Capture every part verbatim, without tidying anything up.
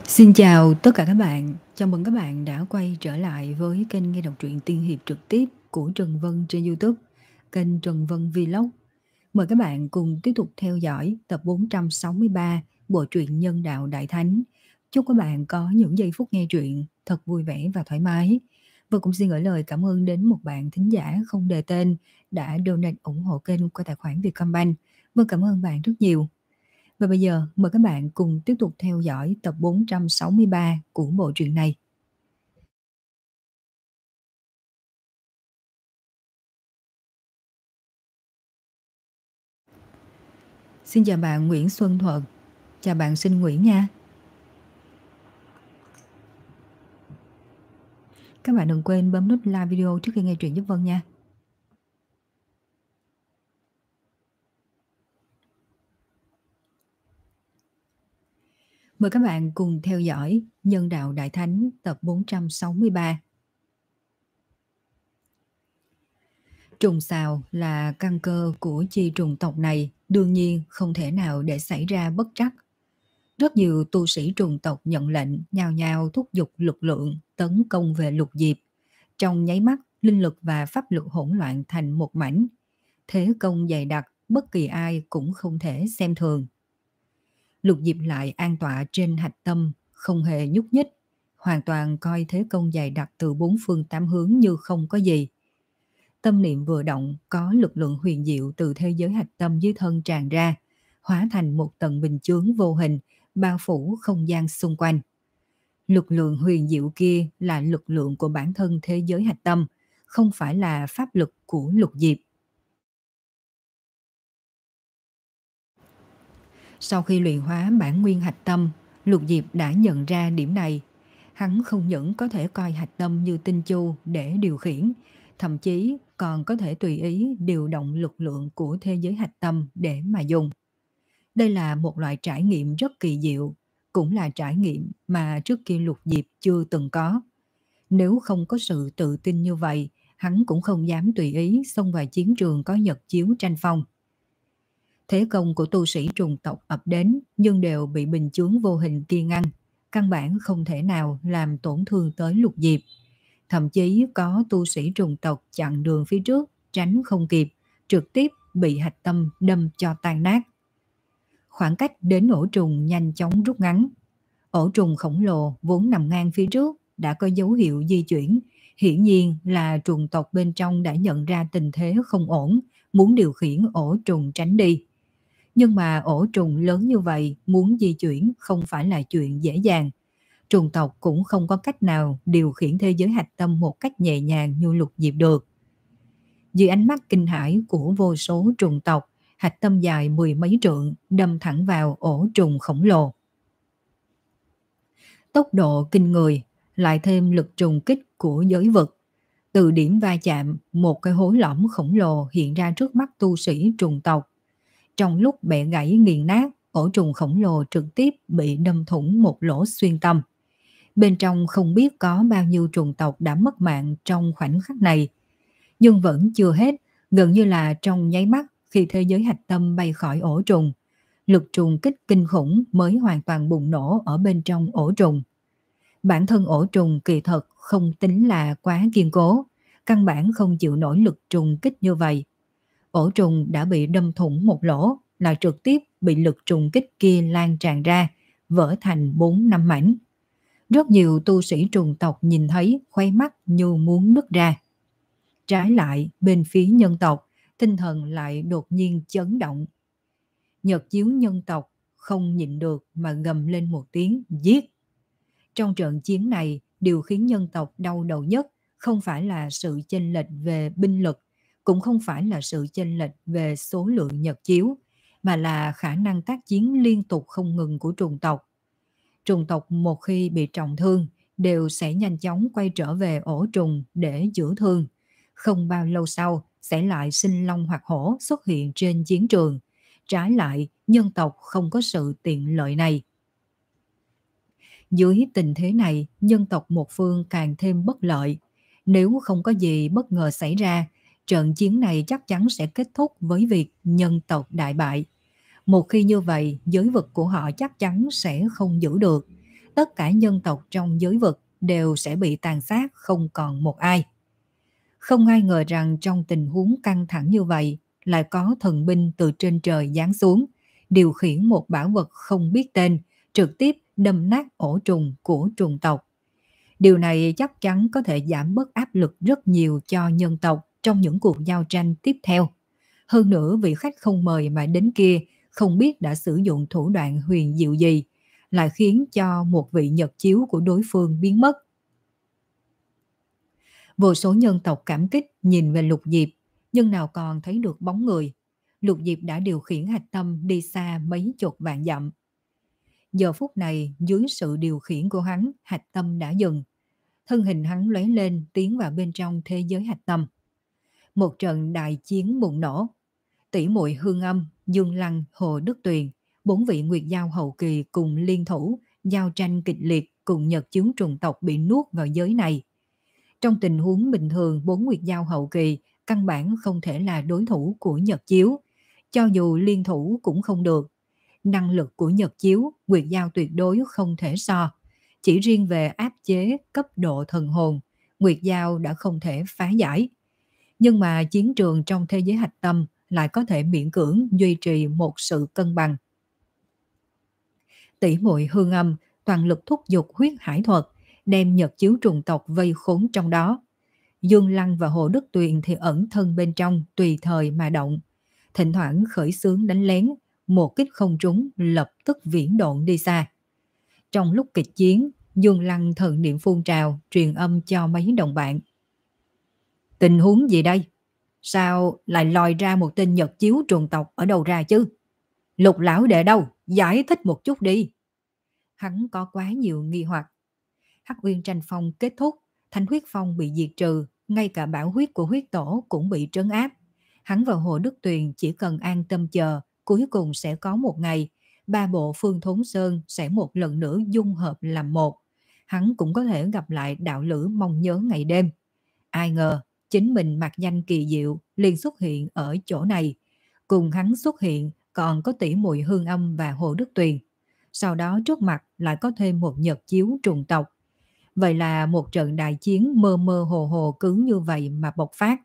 Xin chào tất cả các bạn, chào mừng các bạn đã quay trở lại với kênh nghe đọc truyện tiên hiệp trực tiếp của Trần Vân trên YouTube, kênh Trần Vân Vlog. Mời các bạn cùng tiếp tục theo dõi tập bốn trăm sáu mươi ba bộ truyện Nhân đạo Đại Thánh. Chúc các bạn có những giây phút nghe truyện thật vui vẻ và thoải mái. Và cũng xin gửi lời cảm ơn đến một bạn thính giả không đề tên đã donate ủng hộ kênh qua tài khoản Vietcombank. Vâng, cảm ơn bạn rất nhiều. Và bây giờ mời các bạn cùng tiếp tục theo dõi tập bốn trăm sáu mươi ba của bộ truyện này. Xin chào bạn Nguyễn Xuân Thuận. Chào bạn Sinh Nguyễn nha. Các bạn đừng quên bấm nút like video trước khi nghe truyện giúp Vân nha. Mời các bạn cùng theo dõi Nhân đạo Đại Thánh tập bốn trăm sáu mươi ba. Trùng xào là căn cơ của chi trùng tộc này, đương nhiên không thể nào để xảy ra bất trắc. Rất nhiều tu sĩ trùng tộc nhận lệnh nhao nhao thúc giục lực lượng tấn công về Lục Diệp. Trong nháy mắt, linh lực và pháp lực hỗn loạn thành một mảnh. Thế công dày đặc, bất kỳ ai cũng không thể xem thường. Lục Diệp lại an tọa trên hạch tâm, không hề nhúc nhích, hoàn toàn coi thế công dày đặc từ bốn phương tám hướng như không có gì. Tâm niệm vừa động, có lực lượng huyền diệu từ thế giới hạch tâm dưới thân tràn ra, hóa thành một tầng bình chướng vô hình, bao phủ không gian xung quanh. Lực lượng huyền diệu kia là lực lượng của bản thân thế giới hạch tâm, không phải là pháp lực của Lục Diệp. Sau khi luyện hóa bản nguyên hạch tâm, Lục Diệp đã nhận ra điểm này. Hắn không những có thể coi hạch tâm như tinh chu để điều khiển, thậm chí còn có thể tùy ý điều động lực lượng của thế giới hạch tâm để mà dùng. Đây là một loại trải nghiệm rất kỳ diệu, cũng là trải nghiệm mà trước kia Lục Diệp chưa từng có. Nếu không có sự tự tin như vậy, hắn cũng không dám tùy ý xông vào chiến trường có nhật chiếu tranh phong. Thế công của tu sĩ trùng tộc ập đến nhưng đều bị bình chướng vô hình kia ngăn, căn bản không thể nào làm tổn thương tới Lục Diệp. Thậm chí có tu sĩ trùng tộc chặn đường phía trước, tránh không kịp, trực tiếp bị hạch tâm đâm cho tan nát. Khoảng cách đến ổ trùng nhanh chóng rút ngắn. Ổ trùng khổng lồ vốn nằm ngang phía trước đã có dấu hiệu di chuyển, hiển nhiên là trùng tộc bên trong đã nhận ra tình thế không ổn, muốn điều khiển ổ trùng tránh đi. Nhưng mà ổ trùng lớn như vậy muốn di chuyển không phải là chuyện dễ dàng. Trùng tộc cũng không có cách nào điều khiển thế giới hạch tâm một cách nhẹ nhàng như Lục Diệp được. Dưới ánh mắt kinh hãi của vô số trùng tộc, hạch tâm dài mười mấy trượng đâm thẳng vào ổ trùng khổng lồ. Tốc độ kinh người, lại thêm lực trùng kích của giới vực. Từ điểm va chạm, một cái hố lõm khổng lồ hiện ra trước mắt tu sĩ trùng tộc. Trong lúc bẻ gãy nghiền nát, ổ trùng khổng lồ trực tiếp bị đâm thủng một lỗ xuyên tâm. Bên trong không biết có bao nhiêu trùng tộc đã mất mạng trong khoảnh khắc này. Nhưng vẫn chưa hết, gần như là trong nháy mắt khi thế giới hạch tâm bay khỏi ổ trùng, lực trùng kích kinh khủng mới hoàn toàn bùng nổ ở bên trong ổ trùng. Bản thân ổ trùng kỳ thật không tính là quá kiên cố, căn bản không chịu nổi lực trùng kích như vậy. Ổ trùng đã bị đâm thủng một lỗ, là trực tiếp bị lực trùng kích kia lan tràn ra, vỡ thành bốn năm mảnh. Rất nhiều tu sĩ trùng tộc nhìn thấy khoái mắt như muốn nứt ra. Trái lại, bên phía nhân tộc, tinh thần lại đột nhiên chấn động. Nhật chiếu nhân tộc không nhịn được mà gầm lên một tiếng giết. Trong trận chiến này, điều khiến nhân tộc đau đầu nhất không phải là sự chênh lệch về binh lực, cũng không phải là sự chênh lệch về số lượng nhật chiếu, mà là khả năng tác chiến liên tục không ngừng của trùng tộc. Trùng tộc một khi bị trọng thương, đều sẽ nhanh chóng quay trở về ổ trùng để chữa thương. Không bao lâu sau, sẽ lại sinh long hoặc hổ xuất hiện trên chiến trường. Trái lại, nhân tộc không có sự tiện lợi này. Dưới tình thế này, nhân tộc một phương càng thêm bất lợi. Nếu không có gì bất ngờ xảy ra, trận chiến này chắc chắn sẽ kết thúc với việc nhân tộc đại bại. Một khi như vậy, giới vực của họ chắc chắn sẽ không giữ được. tất cả nhân tộc trong giới vực đều sẽ bị tàn sát không còn một ai. Không ai ngờ rằng trong tình huống căng thẳng như vậy lại có thần binh từ trên trời giáng xuống, điều khiển một bảo vật không biết tên, trực tiếp đâm nát ổ trùng của trùng tộc. Điều này chắc chắn có thể giảm bớt áp lực rất nhiều cho nhân tộc trong những cuộc giao tranh tiếp theo. Hơn nữa, vị khách không mời mà đến kia không biết đã sử dụng thủ đoạn huyền diệu gì, lại khiến cho một vị nhật chiếu của đối phương biến mất. Vô số nhân tộc cảm kích nhìn về Lục Diệp, nhưng nào còn thấy được bóng người. Lục Diệp đã điều khiển hạch tâm đi xa mấy chục vạn dặm. Giờ phút này, dưới sự điều khiển của hắn, hạch tâm đã dừng. Thân hình hắn lóe lên tiến vào bên trong thế giới hạch tâm. Một trận đại chiến bùng nổ. Tỷ muội Hương Âm, Dương Lăng, Hồ Đức Tuyền, bốn vị Nguyệt Giao hậu kỳ cùng liên thủ, giao tranh kịch liệt cùng Nhật chiếu trùng tộc bị nuốt vào giới này. Trong tình huống bình thường, bốn Nguyệt Giao hậu kỳ căn bản không thể là đối thủ của Nhật chiếu, cho dù liên thủ cũng không được. Năng lực của Nhật chiếu, Nguyệt Giao tuyệt đối không thể so. Chỉ riêng về áp chế cấp độ thần hồn, Nguyệt Giao đã không thể phá giải. Nhưng mà chiến trường trong thế giới hạch tâm lại có thể miễn cưỡng duy trì một sự cân bằng. Tỷ muội Hương Âm toàn lực thúc giục huyết hải thuật, đem Nhật chiếu trùng tộc vây khốn trong đó. Dương Lăng và Hồ Đức Tuyền thì ẩn thân bên trong tùy thời mà động. Thỉnh thoảng khởi xướng đánh lén, một kích không trúng lập tức viễn độn đi xa. Trong lúc kịch chiến, Dương Lăng thần niệm phun trào, truyền âm cho mấy đồng bạn. Tình huống gì đây? Sao lại lòi ra một tên Nhật chiếu trùng tộc ở đâu ra chứ? Lục lão đệ đâu? Giải thích một chút đi. Hắn có quá nhiều nghi hoặc. Hắc Uyên tranh phong kết thúc, Thánh huyết phong bị diệt trừ, ngay cả bảo huyết của huyết tổ cũng bị trấn áp. Hắn và Hồ Đức Tuyền chỉ cần an tâm chờ, cuối cùng sẽ có một ngày, ba bộ Phương Thốn Sơn sẽ một lần nữa dung hợp làm một. Hắn cũng có thể gặp lại đạo lữ mong nhớ ngày đêm. Ai ngờ, chính mình mặc danh kỳ diệu liền xuất hiện ở chỗ này. Cùng hắn xuất hiện còn có tỷ muội Hương Âm và Hồ Đức Tuyền. Sau đó trước mặt lại có thêm một Nhật chiếu trùng tộc. Vậy là một trận đại chiến mơ mơ hồ hồ cứ như vậy mà bộc phát.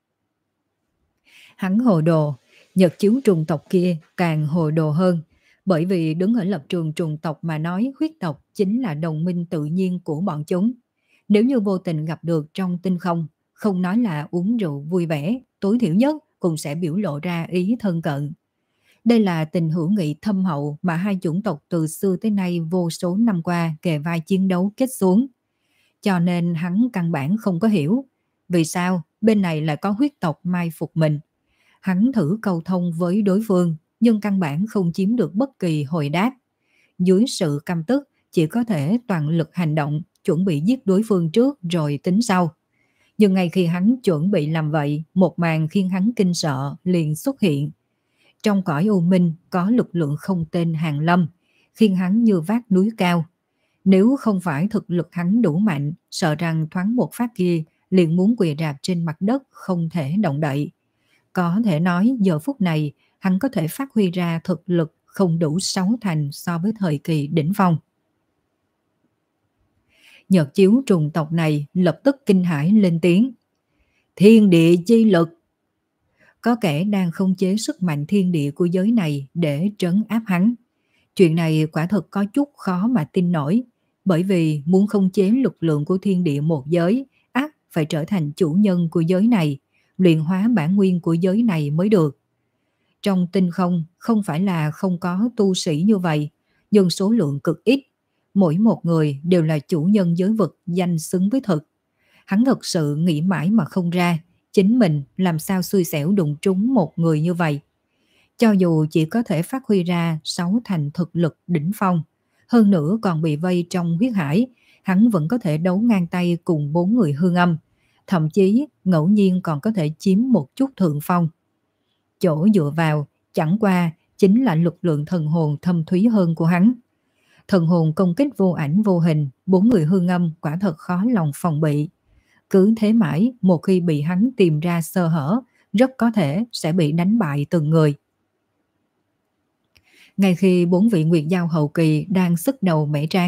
Hắn hồ đồ, Nhật chiếu trùng tộc kia càng hồ đồ hơn, bởi vì đứng ở lập trường trùng tộc mà nói, huyết tộc chính là đồng minh tự nhiên của bọn chúng. Nếu như vô tình gặp được trong tinh không, không nói là uống rượu vui vẻ, tối thiểu nhất cũng sẽ biểu lộ ra ý thân cận. Đây là tình hữu nghị thâm hậu mà hai chủng tộc từ xưa tới nay vô số năm qua kề vai chiến đấu kết xuống. Cho nên hắn căn bản không có hiểu vì sao bên này lại có huyết tộc mai phục mình. Hắn thử cầu thông với đối phương nhưng căn bản không chiếm được bất kỳ hồi đáp. Dưới sự căm tức chỉ có thể toàn lực hành động, chuẩn bị giết đối phương trước rồi tính sau. Nhưng ngay khi hắn chuẩn bị làm vậy, một màn khiến hắn kinh sợ liền xuất hiện. Trong cõi u minh có lực lượng không tên hàng lâm, khiến hắn như vác núi cao. Nếu không phải thực lực hắn đủ mạnh, sợ rằng thoáng một phát kia liền muốn quỳ rạp trên mặt đất không thể động đậy. Có thể nói giờ phút này hắn có thể phát huy ra thực lực không đủ sáu thành so với thời kỳ đỉnh phong. Nhật chiếu trùng tộc này lập tức kinh hãi lên tiếng. Thiên địa chi lực! Có kẻ đang khống chế sức mạnh thiên địa của giới này để trấn áp hắn. Chuyện này quả thật có chút khó mà tin nổi, bởi vì muốn khống chế lực lượng của thiên địa một giới, ắt phải trở thành chủ nhân của giới này, luyện hóa bản nguyên của giới này mới được. Trong tinh không không phải là không có tu sĩ như vậy, nhưng số lượng cực ít. Mỗi một người đều là chủ nhân giới vực danh xứng với thực. Hắn thật sự nghĩ mãi mà không ra, chính mình làm sao xui xẻo đụng trúng một người như vậy. Cho dù chỉ có thể phát huy ra sáu thành thực lực đỉnh phong, hơn nữa còn bị vây trong huyết hải, hắn vẫn có thể đấu ngang tay cùng bốn người Hương Âm, thậm chí ngẫu nhiên còn có thể chiếm một chút thượng phong. Chỗ dựa vào chẳng qua chính là lực lượng thần hồn thâm thúy hơn của hắn. Thần hồn công kích vô ảnh vô hình, bốn người Hương Âm quả thật khó lòng phòng bị. Cứ thế mãi, một khi bị hắn tìm ra sơ hở, rất có thể sẽ bị đánh bại từng người. Ngay khi bốn vị Nguyệt Giao hậu kỳ đang sức đầu mẻ tráng,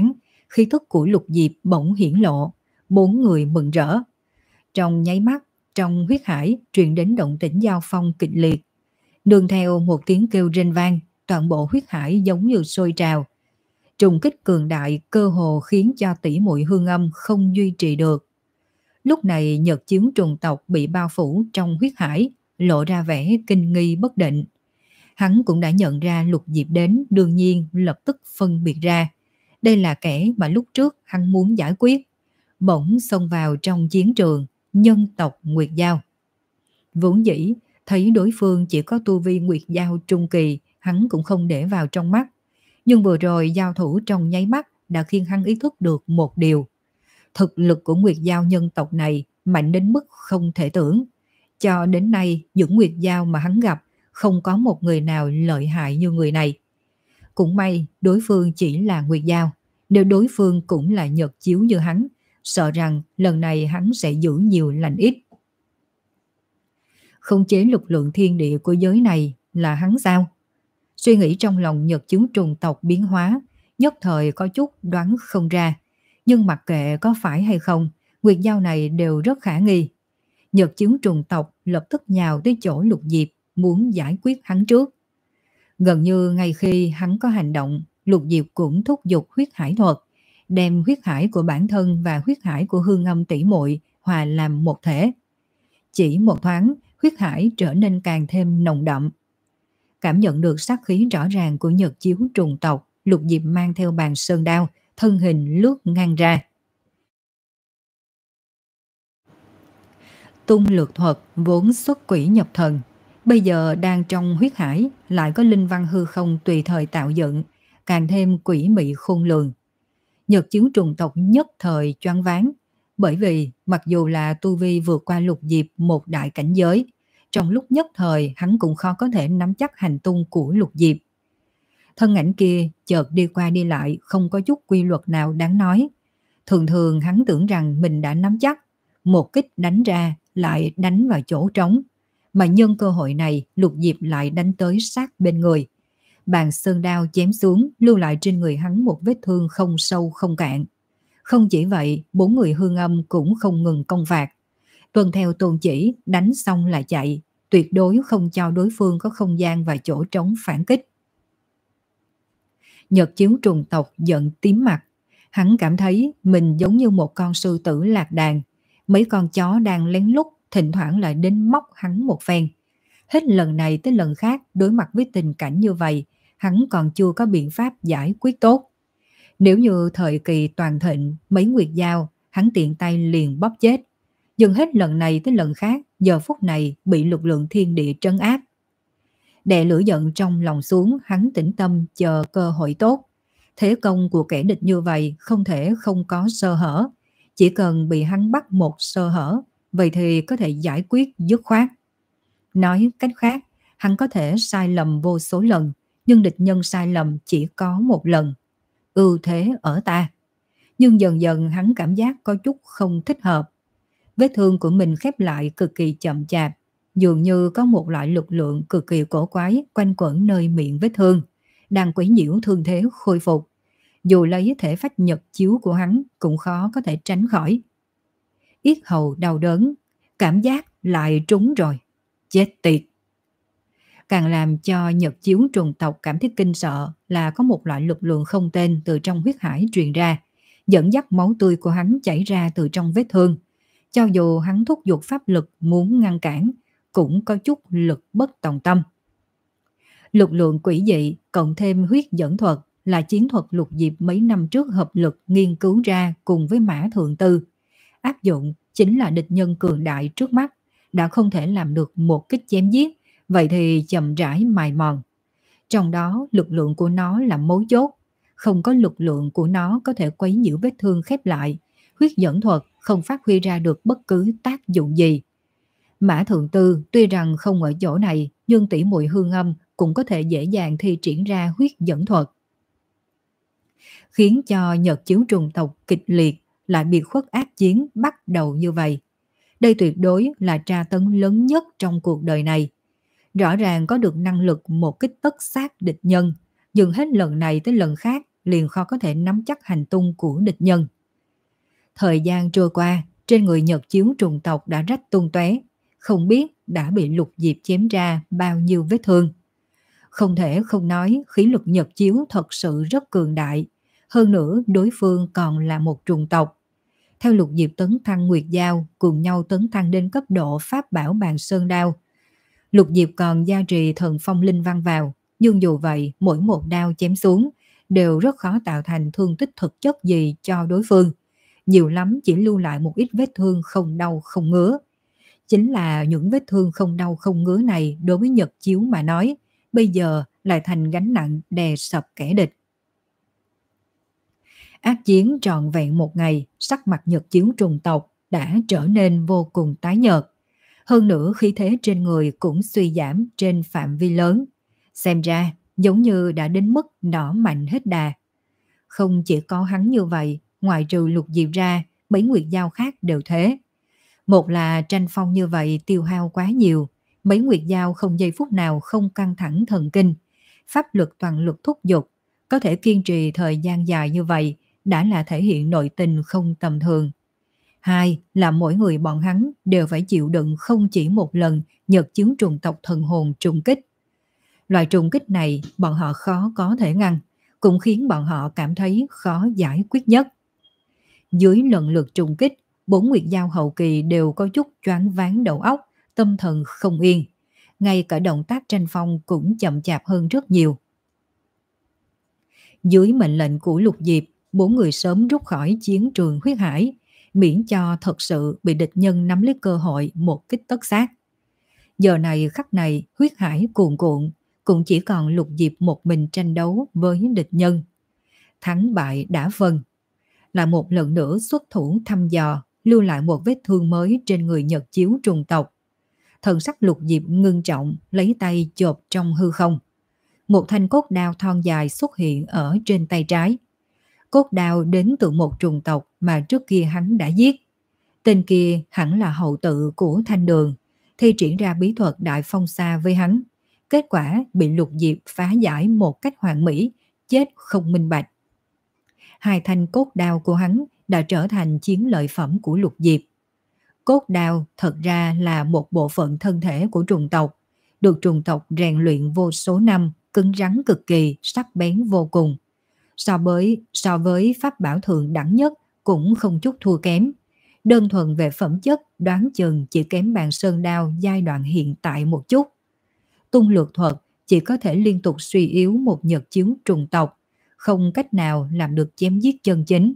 khí thức của Lục Diệp bỗng hiển lộ, bốn người mừng rỡ. Trong nháy mắt, trong huyết hải truyền đến động tĩnh giao phong kịch liệt. Nương theo một tiếng kêu rên vang, toàn bộ huyết hải giống như sôi trào. Trùng kích cường đại cơ hồ khiến cho tỷ muội Hương Âm không duy trì được. Lúc này Nhật Chiếu trùng tộc bị bao phủ trong huyết hải, lộ ra vẻ kinh nghi bất định. Hắn cũng đã nhận ra Lục Diệp đến, đương nhiên lập tức phân biệt ra. Đây là kẻ mà lúc trước hắn muốn giải quyết. Bỗng xông vào trong chiến trường, nhân tộc Nguyệt Giao. Vốn dĩ, thấy đối phương chỉ có tu vi Nguyệt Giao trung kỳ, hắn cũng không để vào trong mắt. Nhưng vừa rồi giao thủ trong nháy mắt đã khiến hắn ý thức được một điều. Thực lực của Nguyệt Giao nhân tộc này mạnh đến mức không thể tưởng. Cho đến nay, những Nguyệt Giao mà hắn gặp không có một người nào lợi hại như người này. Cũng may đối phương chỉ là Nguyệt Giao. Nếu đối phương cũng là Nhật Chiếu như hắn, sợ rằng lần này hắn sẽ giữ nhiều lành ít. Khống chế lực lượng thiên địa của giới này là hắn sao? Suy nghĩ trong lòng Nhật Chiếu trùng tộc biến hóa, nhất thời có chút đoán không ra. Nhưng mặc kệ có phải hay không, Nguyệt Giao này đều rất khả nghi. Nhật Chiếu trùng tộc lập tức nhào tới chỗ Lục Diệp, muốn giải quyết hắn trước. Gần như ngay khi hắn có hành động, Lục Diệp cũng thúc giục huyết hải thuật, đem huyết hải của bản thân và huyết hải của Hương Âm tỷ muội hòa làm một thể. Chỉ một thoáng, huyết hải trở nên càng thêm nồng đậm. Cảm nhận được sát khí rõ ràng của Nhật Chiếu trùng tộc, Lục Diệp mang theo bàn sơn đao, thân hình lướt ngang ra. Tung lược thuật vốn xuất quỷ nhập thần, bây giờ đang trong huyết hải lại có linh văn hư không tùy thời tạo dựng, càng thêm quỷ mị khôn lường. Nhật Chiếu trùng tộc nhất thời choáng váng, bởi vì mặc dù là tu vi vượt qua Lục Diệp một đại cảnh giới, trong lúc nhất thời hắn cũng khó có thể nắm chắc hành tung của Lục Diệp. Thân ảnh kia chợt đi qua đi lại, không có chút quy luật nào đáng nói. Thường thường hắn tưởng rằng mình đã nắm chắc, một kích đánh ra lại đánh vào chỗ trống, mà nhân cơ hội này Lục Diệp lại đánh tới sát bên người. Bàn sơn đao chém xuống, lưu lại trên người hắn một vết thương không sâu không cạn. Không chỉ vậy, bốn người Hương Âm cũng không ngừng công phạt. Tuân theo tôn chỉ, đánh xong là chạy, tuyệt đối không cho đối phương có không gian và chỗ trống phản kích. Nhật Chiếu trùng tộc giận tím mặt, hắn cảm thấy mình giống như một con sư tử lạc đàn, mấy con chó đang lén lút thỉnh thoảng lại đến móc hắn một phen. Hết lần này tới lần khác, đối mặt với tình cảnh như vậy, hắn còn chưa có biện pháp giải quyết tốt. Nếu như thời kỳ toàn thịnh, mấy Nguyệt Giao, hắn tiện tay liền bóp chết. Nhưng hết lần này tới lần khác, giờ phút này bị lực lượng thiên địa trấn áp. Đè lửa giận trong lòng xuống, hắn tĩnh tâm chờ cơ hội tốt. Thế công của kẻ địch như vậy không thể không có sơ hở. Chỉ cần bị hắn bắt một sơ hở, vậy thì có thể giải quyết dứt khoát. Nói cách khác, hắn có thể sai lầm vô số lần, nhưng địch nhân sai lầm chỉ có một lần. Ưu thế ở ta. Nhưng dần dần hắn cảm giác có chút không thích hợp. Vết thương của mình khép lại cực kỳ chậm chạp, dường như có một loại lực lượng cực kỳ cổ quái quanh quẩn nơi miệng vết thương, đang quấy nhiễu thương thế khôi phục. Dù lấy thể phách Nhật Chiếu của hắn cũng khó có thể tránh khỏi. Yết hầu đau đớn, cảm giác lại trúng rồi. Chết tiệt! Càng làm cho Nhật Chiếu trùng tộc cảm thấy kinh sợ là có một loại lực lượng không tên từ trong huyết hải truyền ra, dẫn dắt máu tươi của hắn chảy ra từ trong vết thương. Cho dù hắn thúc giục pháp lực muốn ngăn cản, cũng có chút lực bất tòng tâm. Lực lượng quỷ dị cộng thêm huyết dẫn thuật là chiến thuật Lục Diệp mấy năm trước hợp lực nghiên cứu ra cùng với Mã Thượng Tư. Áp dụng chính là địch nhân cường đại trước mắt, đã không thể làm được một kích chém giết, vậy thì chậm rãi mài mòn. Trong đó lực lượng của nó là mấu chốt, không có lực lượng của nó có thể quấy nhiễu vết thương khép lại, huyết dẫn thuật không phát huy ra được bất cứ tác dụng gì. Mã Thượng Tư tuy rằng không ở chỗ này, nhưng tỷ muội Hương Âm cũng có thể dễ dàng thi triển ra huyết dẫn thuật. Khiến cho Nhật Chiếu trùng tộc kịch liệt lại biệt khuất ác chiến bắt đầu như vậy. Đây tuyệt đối là tra tấn lớn nhất trong cuộc đời này. Rõ ràng có được năng lực một kích tất sát địch nhân, nhưng hết lần này tới lần khác liền khó có thể nắm chắc hành tung của địch nhân. Thời gian trôi qua, trên người Nhật Chiếu trùng tộc đã rách tung tóe, không biết đã bị Lục Diệp chém ra bao nhiêu vết thương. Không thể không nói khí lực Nhật Chiếu thật sự rất cường đại, hơn nữa đối phương còn là một trùng tộc. Theo Lục Diệp tấn thăng Nguyệt Dao, cùng nhau tấn thăng đến cấp độ Pháp Bảo Bàn Sơn Đao. Lục Diệp còn gia trì thần phong linh văn vào, nhưng dù vậy mỗi một đao chém xuống đều rất khó tạo thành thương tích thực chất gì cho đối phương. Nhiều lắm chỉ lưu lại một ít vết thương không đau không ngứa. Chính là những vết thương không đau không ngứa này đối với Nhật Chiếu mà nói, bây giờ lại thành gánh nặng đè sập kẻ địch. Ác chiến trọn vẹn một ngày, sắc mặt Nhật Chiếu trùng tộc đã trở nên vô cùng tái nhợt. Hơn nữa khí thế trên người cũng suy giảm trên phạm vi lớn. Xem ra giống như đã đến mức nỏ mạnh hết đà. Không chỉ có hắn như vậy, ngoài trừ Lục Diệp ra, mấy Nguyệt Dao khác đều thế. Một là tranh phong như vậy tiêu hao quá nhiều, mấy Nguyệt Dao không giây phút nào không căng thẳng thần kinh. Pháp lực toàn lực thúc giục, có thể kiên trì thời gian dài như vậy đã là thể hiện nội tình không tầm thường. Hai là mỗi người bọn hắn đều phải chịu đựng không chỉ một lần Nhật Chiếu trùng tộc thần hồn trùng kích. Loại trùng kích này bọn họ khó có thể ngăn, cũng khiến bọn họ cảm thấy khó giải quyết nhất. Dưới lần lượt trùng kích, bốn Nguyệt Dao hậu kỳ đều có chút choáng váng đầu óc, tâm thần không yên. Ngay cả động tác tranh phong cũng chậm chạp hơn rất nhiều. Dưới mệnh lệnh của Lục Diệp, bốn người sớm rút khỏi chiến trường huyết hải, miễn cho thật sự bị địch nhân nắm lấy cơ hội một kích tất sát. Giờ này khắc này huyết hải cuồn cuộn, cũng chỉ còn Lục Diệp một mình tranh đấu với địch nhân. Thắng bại đã phân, là một lần nữa xuất thủ thăm dò, lưu lại một vết thương mới trên người Nhật Chiếu trùng tộc. Thần sắc Lục Diệp ngưng trọng, lấy tay chộp trong hư không. Một thanh cốt đao thon dài xuất hiện ở trên tay trái. Cốt đao đến từ một trùng tộc mà trước kia hắn đã giết. Tên kia hẳn là hậu tự của Thanh Đường, thi triển ra bí thuật Đại Phong Sa với hắn. Kết quả bị Lục Diệp phá giải một cách hoàn mỹ, chết không minh bạch. Hai thanh cốt đao của hắn đã trở thành chiến lợi phẩm của Lục Diệp. Cốt đao thật ra là một bộ phận thân thể của trùng tộc, được trùng tộc rèn luyện vô số năm, cứng rắn cực kỳ, sắc bén vô cùng. So với, so với pháp bảo thượng đẳng nhất cũng không chút thua kém. Đơn thuần về phẩm chất đoán chừng chỉ kém Bàn Sơn Đao giai đoạn hiện tại một chút. Tung lược thuật chỉ có thể liên tục suy yếu một Nhật Chiếu trùng tộc, không cách nào làm được chém giết chân chính.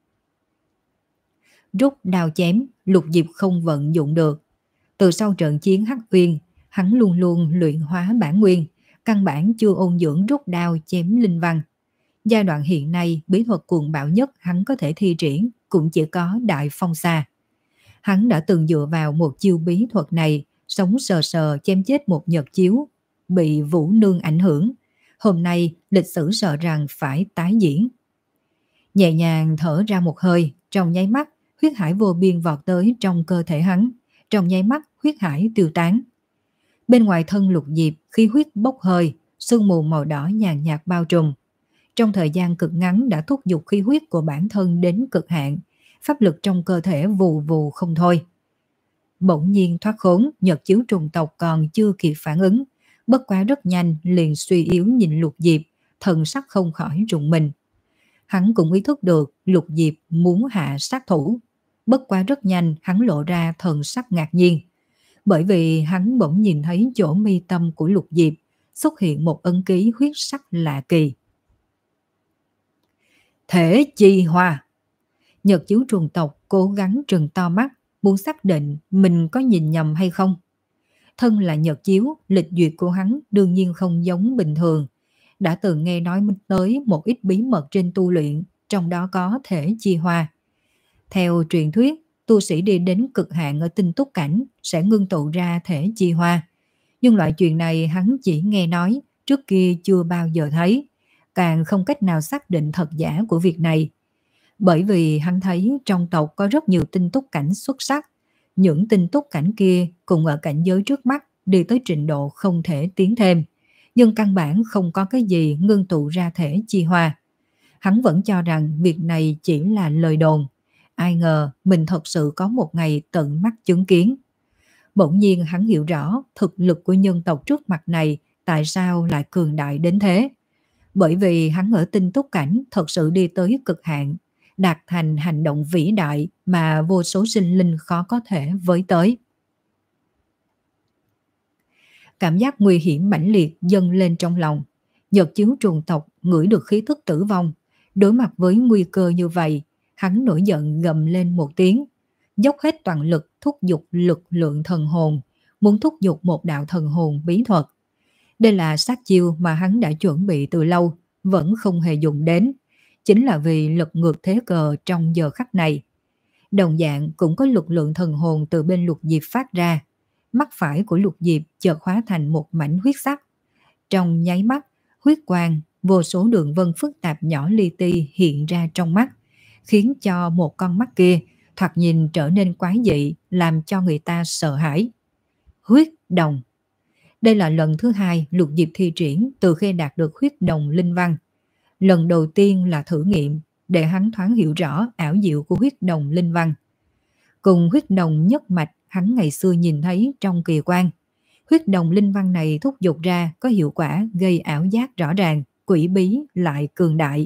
Rút đao chém, Lục Diệp không vận dụng được. Từ sau trận chiến Hắc Uyên, hắn luôn luôn luyện hóa bản nguyên, căn bản chưa ôn dưỡng rút đao chém linh văn. Giai đoạn hiện nay, bí thuật cuồng bạo nhất hắn có thể thi triển cũng chỉ có Đại Phong Sa. Hắn đã từng dựa vào một chiêu bí thuật này, sống sờ sờ chém chết một Nhật Chiếu, bị Vũ Nương ảnh hưởng. Hôm nay, lịch sử sợ rằng phải tái diễn. Nhẹ nhàng thở ra một hơi, trong nháy mắt, huyết hải vô biên vọt tới trong cơ thể hắn. Trong nháy mắt, huyết hải tiêu tán. Bên ngoài thân Lục Diệp, khí huyết bốc hơi, sương mù màu đỏ nhàn nhạt bao trùm. Trong thời gian cực ngắn đã thúc giục khí huyết của bản thân đến cực hạn, pháp lực trong cơ thể vù vù không thôi. Bỗng nhiên thoát khốn, Nhật Chiếu trùng tộc còn chưa kịp phản ứng, bất quá rất nhanh liền suy yếu nhìn Lục Diệp, thần sắc không khỏi rụng mình. Hắn cũng ý thức được Lục Diệp muốn hạ sát thủ, bất quá rất nhanh hắn lộ ra thần sắc ngạc nhiên, bởi vì hắn bỗng nhìn thấy chỗ mi tâm của Lục Diệp xuất hiện một ấn ký huyết sắc lạ kỳ. Thể chi hoa. Nhật Chiếu trùng tộc cố gắng trừng to mắt, muốn xác định mình có nhìn nhầm hay không. Thân là Nhật Chiếu, lịch duyệt của hắn đương nhiên không giống bình thường. Đã từng nghe nói tới một ít bí mật trên tu luyện, trong đó có thể chi hoa. Theo truyền thuyết, tu sĩ đi đến cực hạn ở tinh túc cảnh sẽ ngưng tụ ra thể chi hoa. Nhưng loại chuyện này hắn chỉ nghe nói, trước kia chưa bao giờ thấy, càng không cách nào xác định thật giả của việc này. Bởi vì hắn thấy trong tộc có rất nhiều tinh túc cảnh xuất sắc, những tinh túc cảnh kia cùng ở cảnh giới trước mắt đi tới trình độ không thể tiến thêm, nhưng căn bản không có cái gì ngưng tụ ra thể chi hoa. Hắn vẫn cho rằng việc này chỉ là lời đồn. Ai ngờ mình thật sự có một ngày tận mắt chứng kiến. Bỗng nhiên hắn hiểu rõ thực lực của nhân tộc trước mặt này tại sao lại cường đại đến thế. Bởi vì hắn ở tinh túc cảnh thật sự đi tới cực hạn, đạt thành hành động vĩ đại mà vô số sinh linh khó có thể với tới. Cảm giác nguy hiểm mãnh liệt dâng lên trong lòng. Nhật chiếu trùng tộc ngửi được khí thức tử vong. Đối mặt với nguy cơ như vậy, hắn nổi giận gầm lên một tiếng, dốc hết toàn lực thúc giục lực lượng thần hồn, muốn thúc giục một đạo thần hồn bí thuật. Đây là sát chiêu mà hắn đã chuẩn bị từ lâu, vẫn không hề dùng đến, chính là vì lật ngược thế cờ trong giờ khắc này. Đồng dạng cũng có lực lượng thần hồn từ bên Lục Diệp phát ra. Mắt phải của Lục Diệp chợt hóa thành một mảnh huyết sắc. Trong nháy mắt, huyết quang, vô số đường vân phức tạp nhỏ li ti hiện ra trong mắt, khiến cho một con mắt kia thoạt nhìn trở nên quái dị, làm cho người ta sợ hãi. Huyết đồng. Đây là lần thứ hai Lục Diệp thi triển từ khi đạt được huyết đồng linh văn. Lần đầu tiên là thử nghiệm để hắn thoáng hiểu rõ ảo diệu của huyết đồng linh văn. Cùng huyết đồng nhất mạch hắn ngày xưa nhìn thấy trong kỳ quan. Huyết đồng linh văn này thúc giục ra có hiệu quả gây ảo giác rõ ràng, quỷ bí lại cường đại.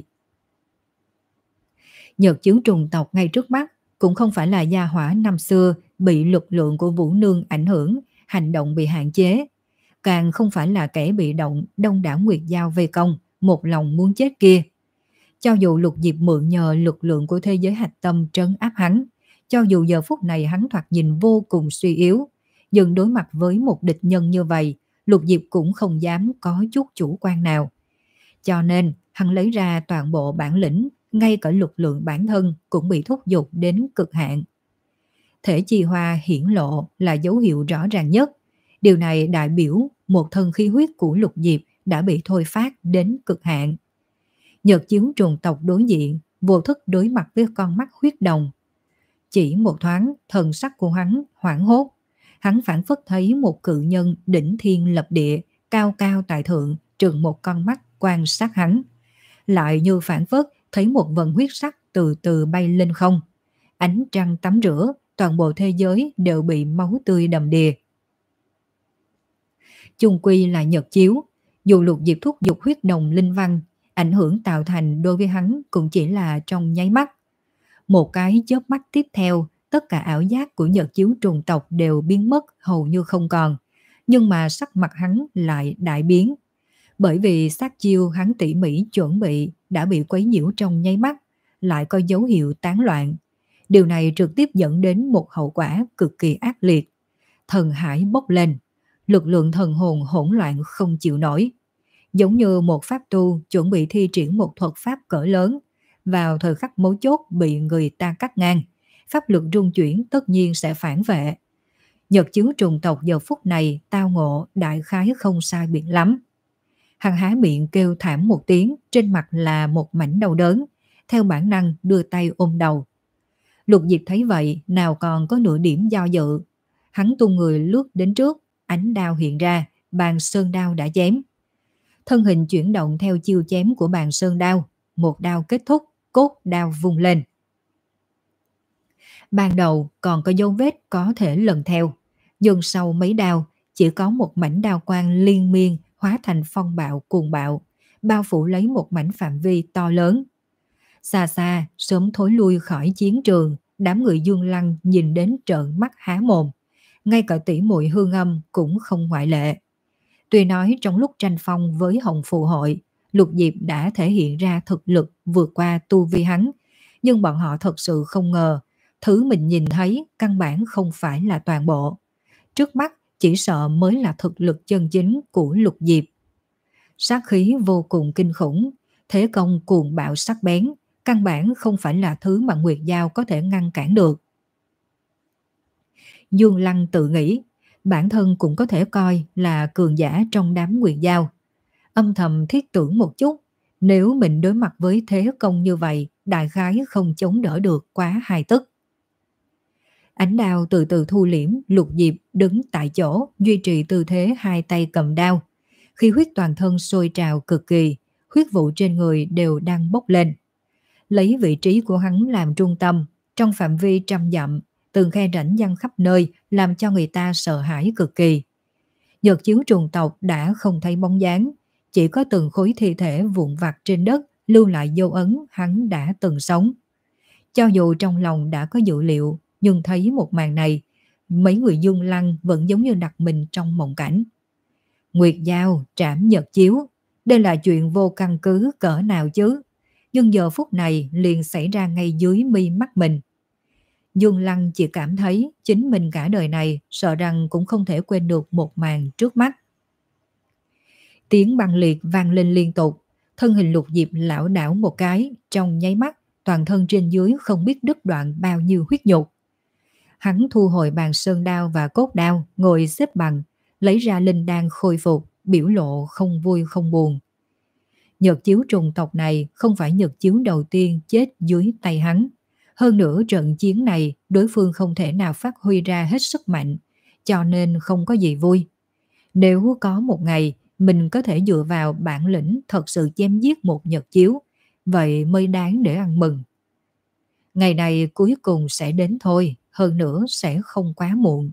Nhật chiếu trùng tộc ngay trước mắt cũng không phải là gia hỏa năm xưa bị lực lượng của Vũ Nương ảnh hưởng, hành động bị hạn chế. Càng không phải là kẻ bị động đông đảo Nguyệt Giao vây công, một lòng muốn chết kia. Cho dù Lục Diệp mượn nhờ lực lượng của thế giới hạch tâm trấn áp hắn, cho dù giờ phút này hắn thoạt nhìn vô cùng suy yếu, nhưng đối mặt với một địch nhân như vậy, Lục Diệp cũng không dám có chút chủ quan nào. Cho nên, hắn lấy ra toàn bộ bản lĩnh, ngay cả lực lượng bản thân cũng bị thúc giục đến cực hạn. Thể chi hoa hiển lộ là dấu hiệu rõ ràng nhất. Điều này đại biểu một thân khí huyết của Lục Diệp đã bị thôi phát đến cực hạn. Nhật chiếu trùng tộc đối diện, vô thức đối mặt với con mắt huyết đồng. Chỉ một thoáng, thần sắc của hắn hoảng hốt. Hắn phản phất thấy một cự nhân đỉnh thiên lập địa, cao cao tại thượng, trừng một con mắt quan sát hắn. Lại như phản phất thấy một vần huyết sắc từ từ bay lên không. Ánh trăng tắm rửa, toàn bộ thế giới đều bị máu tươi đầm đìa. Chung quy là nhật chiếu, dù Lục Diệp thúc giục huyết đồng linh văn, ảnh hưởng tạo thành đối với hắn cũng chỉ là trong nháy mắt. Một cái chớp mắt tiếp theo, tất cả ảo giác của nhật chiếu trùng tộc đều biến mất hầu như không còn. Nhưng mà sắc mặt hắn lại đại biến. Bởi vì sát chiêu hắn tỉ mỉ chuẩn bị đã bị quấy nhiễu trong nháy mắt, lại có dấu hiệu tán loạn. Điều này trực tiếp dẫn đến một hậu quả cực kỳ ác liệt. Thần hải bốc lên, lực lượng thần hồn hỗn loạn không chịu nổi. Giống như một pháp tu chuẩn bị thi triển một thuật pháp cỡ lớn, vào thời khắc mấu chốt bị người ta cắt ngang, pháp lực rung chuyển tất nhiên sẽ phản vệ. Nhật chiếu trùng tộc giờ phút này tao ngộ đại khái không sai biệt lắm. Hắn há miệng kêu thảm một tiếng, trên mặt là một mảnh đau đớn, theo bản năng đưa tay ôm đầu. Lục Diệp thấy vậy nào còn có nửa điểm do dự. Hắn tung người lướt đến trước, ánh đao hiện ra, bàn sơn đao đã chém. Thân hình chuyển động theo chiêu chém của bàn sơn đao, một đao kết thúc, cốt đao vung lên. Ban đầu còn có dấu vết có thể lần theo, nhưng sau mấy đao chỉ có một mảnh đao quang liên miên hóa thành phong bạo cuồng bạo, bao phủ lấy một mảnh phạm vi to lớn. Xa xa, sớm thối lui khỏi chiến trường, đám người Dương Lăng nhìn đến trợn mắt há mồm. Ngay cả tỷ muội Hương Âm cũng không ngoại lệ. Tuy nói trong lúc tranh phong với Hồng Phù Hội, Lục Diệp đã thể hiện ra thực lực vượt qua tu vi hắn, nhưng bọn họ thật sự không ngờ, thứ mình nhìn thấy căn bản không phải là toàn bộ. Trước mắt chỉ sợ mới là thực lực chân chính của Lục Diệp. Sát khí vô cùng kinh khủng, thế công cuồng bạo sắc bén, căn bản không phải là thứ mà Nguyệt Giao có thể ngăn cản được. Dương Lăng tự nghĩ, bản thân cũng có thể coi là cường giả trong đám Nguyệt Giao. Âm thầm thiết tưởng một chút, nếu mình đối mặt với thế công như vậy, đại khái không chống đỡ được quá hai tức. Ánh đao từ từ thu liễm, Lục Diệp đứng tại chỗ, duy trì tư thế hai tay cầm đao. Khi huyết toàn thân sôi trào cực kỳ, huyết vụ trên người đều đang bốc lên. lấy vị trí của hắn làm trung tâm, trong phạm vi trăm dặm, từng khe rãnh văng khắp nơi làm cho người ta sợ hãi cực kỳ. Nhật chiếu trùng tộc đã không thấy bóng dáng, chỉ có từng khối thi thể vụn vặt trên đất lưu lại dấu ấn hắn đã từng sống. Cho dù trong lòng đã có dự liệu, nhưng thấy một màn này, mấy người Dương Lăng vẫn giống như đặt mình trong mộng cảnh. Nguyệt Giao trảm nhật chiếu, đây là chuyện vô căn cứ cỡ nào chứ? Nhưng giờ phút này liền xảy ra ngay dưới mi mắt mình. Dương Lăng chỉ cảm thấy chính mình cả đời này sợ rằng cũng không thể quên được một màn trước mắt. Tiếng băng liệt vang lên liên tục, thân hình Lục Diệp lảo đảo một cái, trong nháy mắt, toàn thân trên dưới không biết đứt đoạn bao nhiêu huyết nhục. Hắn thu hồi bàn sơn đao và cốt đao, ngồi xếp bằng, lấy ra linh đan khôi phục, biểu lộ không vui không buồn. Nhật chiếu trùng tộc này không phải nhật chiếu đầu tiên chết dưới tay hắn. Hơn nữa trận chiến này đối phương không thể nào phát huy ra hết sức mạnh, cho nên không có gì vui. Nếu có một ngày mình có thể dựa vào bản lĩnh thật sự chém giết một nhật chiếu, vậy mới đáng để ăn mừng. Ngày này cuối cùng sẽ đến thôi, hơn nữa sẽ không quá muộn.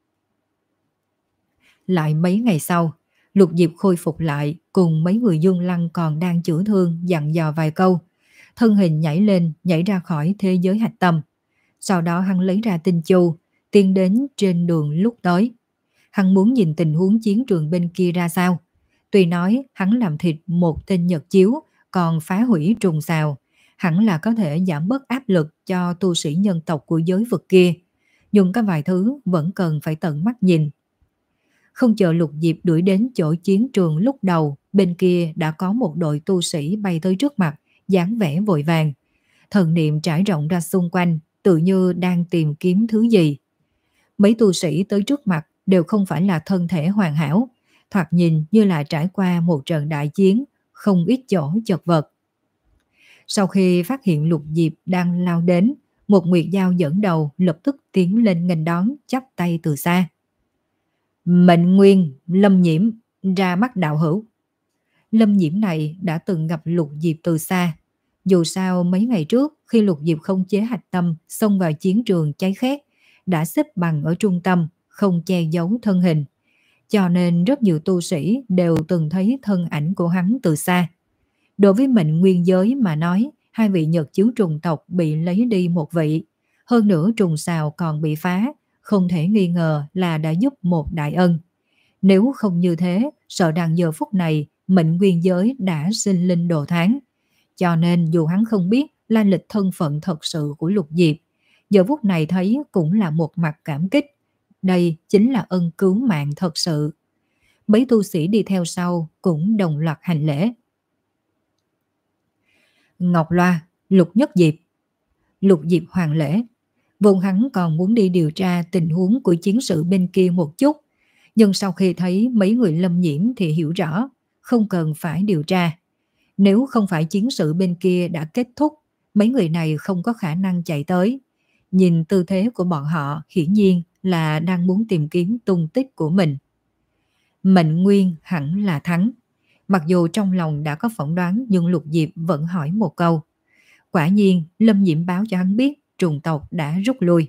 Lại mấy ngày sau, Lục Diệp khôi phục lại, cùng mấy người Dương Lăng còn đang chữa thương dặn dò vài câu. Thân hình nhảy lên, nhảy ra khỏi thế giới hạch tâm. Sau đó hắn lấy ra tinh chu, tiến đến trên đường lúc tới. Hắn muốn nhìn tình huống chiến trường bên kia ra sao. Tuy nói hắn làm thịt một tên nhật chiếu, còn phá hủy trùng xào, hẳn là có thể giảm bớt áp lực cho tu sĩ nhân tộc của giới vực kia. Nhưng có vài thứ vẫn cần phải tận mắt nhìn. Không chờ Lục Diệp đuổi đến chỗ chiến trường lúc đầu, bên kia đã có một đội tu sĩ bay tới trước mặt, dáng vẻ vội vàng. Thần niệm trải rộng ra xung quanh, tự như đang tìm kiếm thứ gì. Mấy tu sĩ tới trước mặt đều không phải là thân thể hoàn hảo, thoạt nhìn như là trải qua một trận đại chiến, không ít chỗ chật vật. Sau khi phát hiện Lục Diệp đang lao đến, một Nguyệt Giao dẫn đầu lập tức tiến lên nghênh đón, chắp tay từ xa. Mệnh Nguyên, Lâm Nhiễm, ra mắt đạo hữu. Lâm Nhiễm này đã từng gặp Lục Diệp từ xa. Dù sao mấy ngày trước khi Lục Diệp không chế hạch tâm xông vào chiến trường cháy khét, đã xếp bằng ở trung tâm, không che giấu thân hình. Cho nên rất nhiều tu sĩ đều từng thấy thân ảnh của hắn từ xa. Đối với mệnh nguyên giới mà nói, hai vị nhật chiếu trùng tộc bị lấy đi một vị. Hơn nữa trùng xào còn bị phá, không thể nghi ngờ là đã giúp một đại ân. Nếu không như thế, sợ rằng giờ phút này mệnh nguyên giới đã sinh linh đồ tháng. Cho nên dù hắn không biết lai lịch thân phận thật sự của Lục Diệp, giờ phút này thấy cũng là một mặt cảm kích. Đây chính là ân cứu mạng thật sự. Mấy tu sĩ đi theo sau cũng đồng loạt hành lễ. Ngọc Loa, Lục Nhất Diệp. Lục Diệp hoàn lễ. Vốn hắn còn muốn đi điều tra tình huống của chiến sự bên kia một chút, nhưng sau khi thấy mấy người Lâm Nhiễm thì hiểu rõ, không cần phải điều tra. Nếu không phải chiến sự bên kia đã kết thúc, mấy người này không có khả năng chạy tới. Nhìn tư thế của bọn họ hiển nhiên là đang muốn tìm kiếm tung tích của mình. Mệnh Nguyên hẳn là thắng. Mặc dù trong lòng đã có phỏng đoán, nhưng Lục Diệp vẫn hỏi một câu. Quả nhiên Lâm Nhiễm báo cho hắn biết trùng tộc đã rút lui.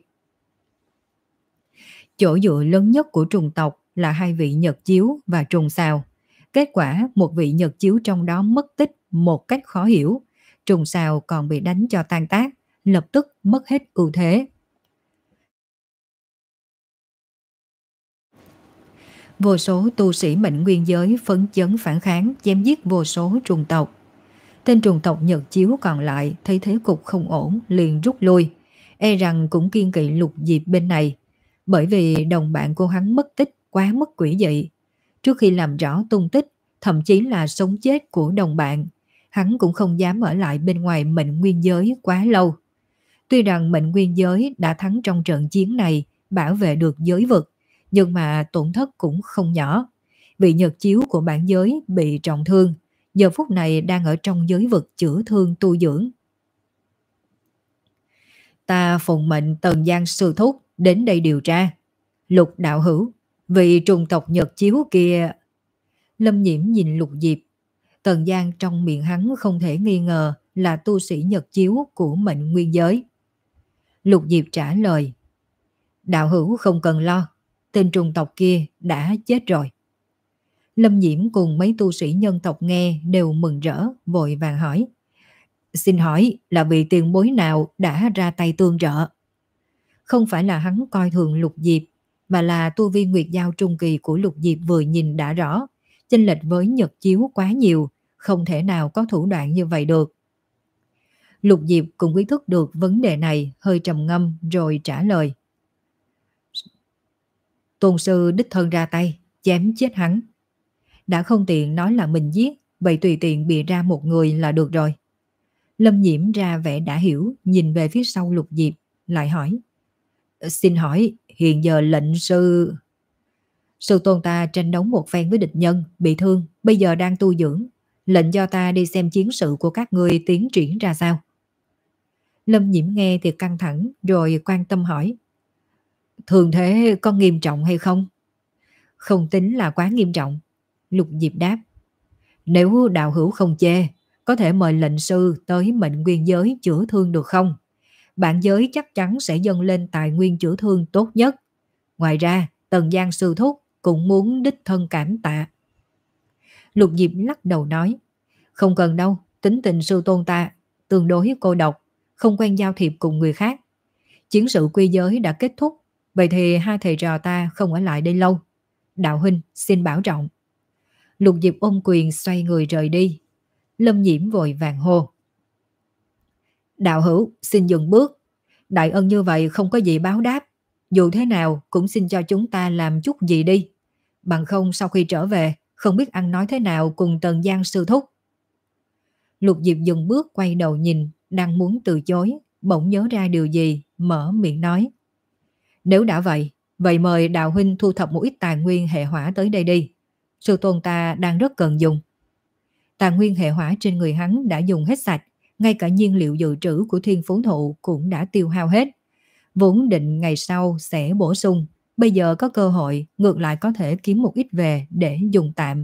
Chỗ dựa lớn nhất của trùng tộc là hai vị nhật chiếu và trùng xào. Kết quả một vị nhật chiếu trong đó mất tích một cách khó hiểu. Trùng xào còn bị đánh cho tan tác, lập tức mất hết ưu thế. Vô số tu sĩ mệnh nguyên giới phấn chấn phản kháng, chém giết vô số trùng tộc. Tên trùng tộc nhật chiếu còn lại thấy thế cục không ổn liền rút lui, e rằng cũng kiên kỵ Lục Diệp bên này, bởi vì đồng bạn của hắn mất tích quá mức quỷ dị. Trước khi làm rõ tung tích, thậm chí là sống chết của đồng bạn, hắn cũng không dám ở lại bên ngoài mệnh nguyên giới quá lâu. Tuy rằng mệnh nguyên giới đã thắng trong trận chiến này, bảo vệ được giới vực, nhưng mà tổn thất cũng không nhỏ. Vị nhật chiếu của bản giới bị trọng thương, giờ phút này đang ở trong giới vực chữa thương tu dưỡng. Ta phụng mệnh Tần Giang sư thúc đến đây điều tra. Lục đạo hữu, vị trùng tộc nhật chiếu kia. Lâm Nhiễm nhìn Lục Diệp. Tần Giang trong miệng hắn không thể nghi ngờ là tu sĩ nhật chiếu của mệnh nguyên giới. Lục Diệp trả lời, đạo hữu không cần lo, tên trùng tộc kia đã chết rồi. Lâm Diễm cùng mấy tu sĩ nhân tộc nghe đều mừng rỡ, vội vàng hỏi, xin hỏi là vị tiền bối nào đã ra tay tương trợ? Không phải là hắn coi thường Lục Diệp, mà là tu vi Nguyệt Giao trung kỳ của Lục Diệp vừa nhìn đã rõ, chênh lệch với nhật chiếu quá nhiều, không thể nào có thủ đoạn như vậy được. Lục Diệp cũng ý thức được vấn đề này, hơi trầm ngâm rồi trả lời, tôn sư đích thân ra tay chém chết hắn. Đã không tiện nói là mình giết, vậy tùy tiện bịa ra một người là được rồi. Lâm Nhiễm ra vẻ đã hiểu, nhìn về phía sau Lục Diệp, lại hỏi, xin hỏi hiện giờ lệnh sư... Sư tôn ta tranh đấu một phen với địch nhân, bị thương, bây giờ đang tu dưỡng, lệnh cho ta đi xem chiến sự của các ngươi tiến triển ra sao. Lâm Nhiễm nghe thì căng thẳng, rồi quan tâm hỏi, thường thế có nghiêm trọng hay không? Không tính là quá nghiêm trọng, Lục Diệp đáp. Nếu đạo hữu không chê, có thể mời lệnh sư tới mệnh nguyên giới chữa thương được không? Bản giới chắc chắn sẽ dâng lên tài nguyên chữa thương tốt nhất. Ngoài ra, Tần Giang sư thúc cũng muốn đích thân cảm tạ. Lục Diệp lắc đầu nói, không cần đâu, tính tình sư tôn ta tương đối cô độc, không quen giao thiệp cùng người khác. Chiến sự quy giới đã kết thúc, vậy thì hai thầy trò ta không ở lại đây lâu. Đạo huynh xin bảo trọng. Lục Diệp ôm quyền xoay người rời đi. Lâm Nhiễm vội vàng hô, đạo hữu xin dừng bước, đại ân như vậy không có gì báo đáp, dù thế nào cũng xin cho chúng ta làm chút gì đi, bằng không sau khi trở về không biết ăn nói thế nào cùng Tần Giang sư thúc. Lục Diệp dừng bước quay đầu nhìn, đang muốn từ chối, bỗng nhớ ra điều gì, mở miệng nói, nếu đã vậy, vậy mời đạo huynh thu thập một ít tài nguyên hệ hỏa tới đây đi, sư tôn ta đang rất cần dùng. Tài nguyên hệ hỏa trên người hắn đã dùng hết sạch, ngay cả nhiên liệu dự trữ của Thiên Phú Thụ cũng đã tiêu hao hết. Vốn định ngày sau sẽ bổ sung, bây giờ có cơ hội ngược lại có thể kiếm một ít về để dùng tạm.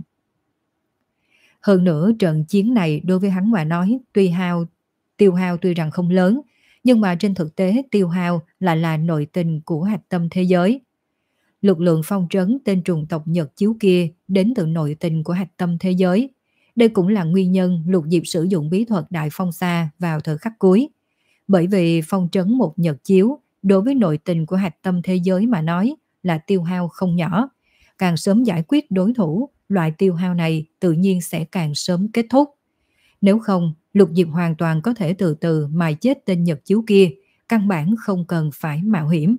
Hơn nữa trận chiến này đối với hắn mà nói tuy hao, tiêu hao tuy rằng không lớn, nhưng mà trên thực tế tiêu hao lại là nội tình của hạch tâm thế giới. Lực lượng phong trấn tên trùng tộc Nhật chiếu kia đến từ nội tình của hạch tâm thế giới. Đây cũng là nguyên nhân Lục Diệp sử dụng bí thuật Đại Phong Sa vào thời khắc cuối. Bởi vì phong trấn một Nhật chiếu đối với nội tình của hạch tâm thế giới mà nói là tiêu hao không nhỏ. Càng sớm giải quyết đối thủ, loại tiêu hao này tự nhiên sẽ càng sớm kết thúc. Nếu không, Lục Diệp hoàn toàn có thể từ từ mài chết tên Nhật chiếu kia, căn bản không cần phải mạo hiểm.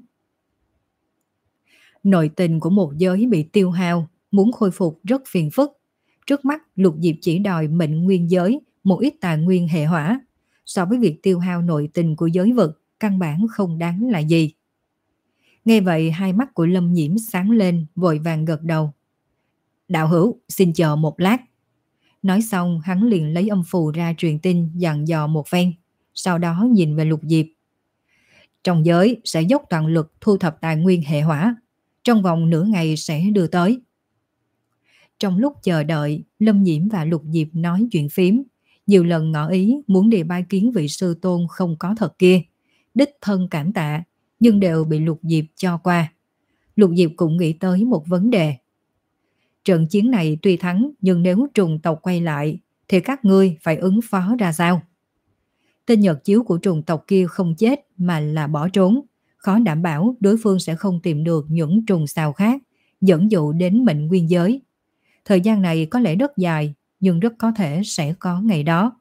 Nội tình của một giới bị tiêu hao, muốn khôi phục rất phiền phức. Trước mắt Lục Diệp chỉ đòi mệnh nguyên giới một ít tài nguyên hệ hỏa, so với việc tiêu hao nội tình của giới vực, căn bản không đáng là gì. Nghe vậy hai mắt của Lâm Nhiễm sáng lên, vội vàng gật đầu. Đạo hữu, xin chờ một lát. Nói xong hắn liền lấy âm phù ra truyền tin dặn dò một phen, sau đó nhìn về Lục Diệp. Trong giới sẽ dốc toàn lực thu thập tài nguyên hệ hỏa, trong vòng nửa ngày sẽ đưa tới. Trong lúc chờ đợi, Lâm Nhiễm và Lục Diệp nói chuyện phím, nhiều lần ngỏ ý muốn đi bái kiến vị sư tôn không có thật kia, đích thân cảm tạ, nhưng đều bị Lục Diệp cho qua. Lục Diệp cũng nghĩ tới một vấn đề. Trận chiến này tuy thắng, nhưng nếu trùng tộc quay lại, thì các ngươi phải ứng phó ra sao? Tên Nhật chiếu của trùng tộc kia không chết mà là bỏ trốn, khó đảm bảo đối phương sẽ không tìm được những trùng xào khác, dẫn dụ đến mệnh nguyên giới. Thời gian này có lẽ rất dài, nhưng rất có thể sẽ có ngày đó.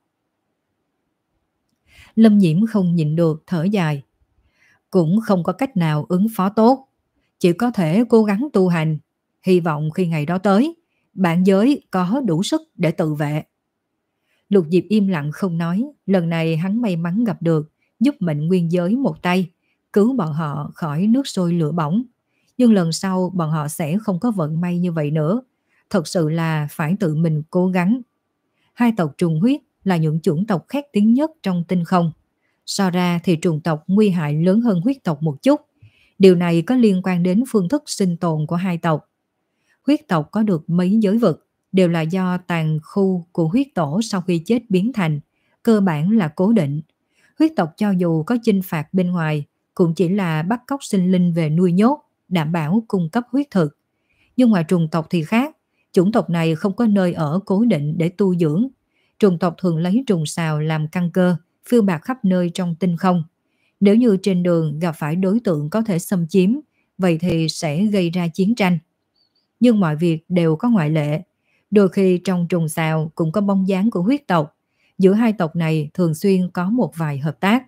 Lâm Nhiễm không nhịn được thở dài. Cũng không có cách nào ứng phó tốt, chỉ có thể cố gắng tu hành, hy vọng khi ngày đó tới, bản giới có đủ sức để tự vệ. Lục Diệp im lặng không nói, lần này hắn may mắn gặp được, giúp mệnh nguyên giới một tay, cứu bọn họ khỏi nước sôi lửa bỏng. Nhưng lần sau bọn họ sẽ không có vận may như vậy nữa, thật sự là phải tự mình cố gắng. Hai tộc trùng huyết là những chủng tộc khét tiếng nhất trong tinh không. So ra thì trùng tộc nguy hại lớn hơn huyết tộc một chút. Điều này có liên quan đến phương thức sinh tồn của hai tộc. Huyết tộc có được mấy giới vực đều là do tàn khu của huyết tổ sau khi chết biến thành, cơ bản là cố định. Huyết tộc cho dù có chinh phạt bên ngoài, cũng chỉ là bắt cóc sinh linh về nuôi nhốt, đảm bảo cung cấp huyết thực. Nhưng mà trùng tộc thì khác, chủng tộc này không có nơi ở cố định để tu dưỡng. Trùng tộc thường lấy trùng sào làm căn cơ, phiêu bạt khắp nơi trong tinh không. Nếu như trên đường gặp phải đối tượng có thể xâm chiếm, vậy thì sẽ gây ra chiến tranh. Nhưng mọi việc đều có ngoại lệ. Đôi khi trong trùng sào cũng có bóng dáng của huyết tộc. Giữa hai tộc này thường xuyên có một vài hợp tác.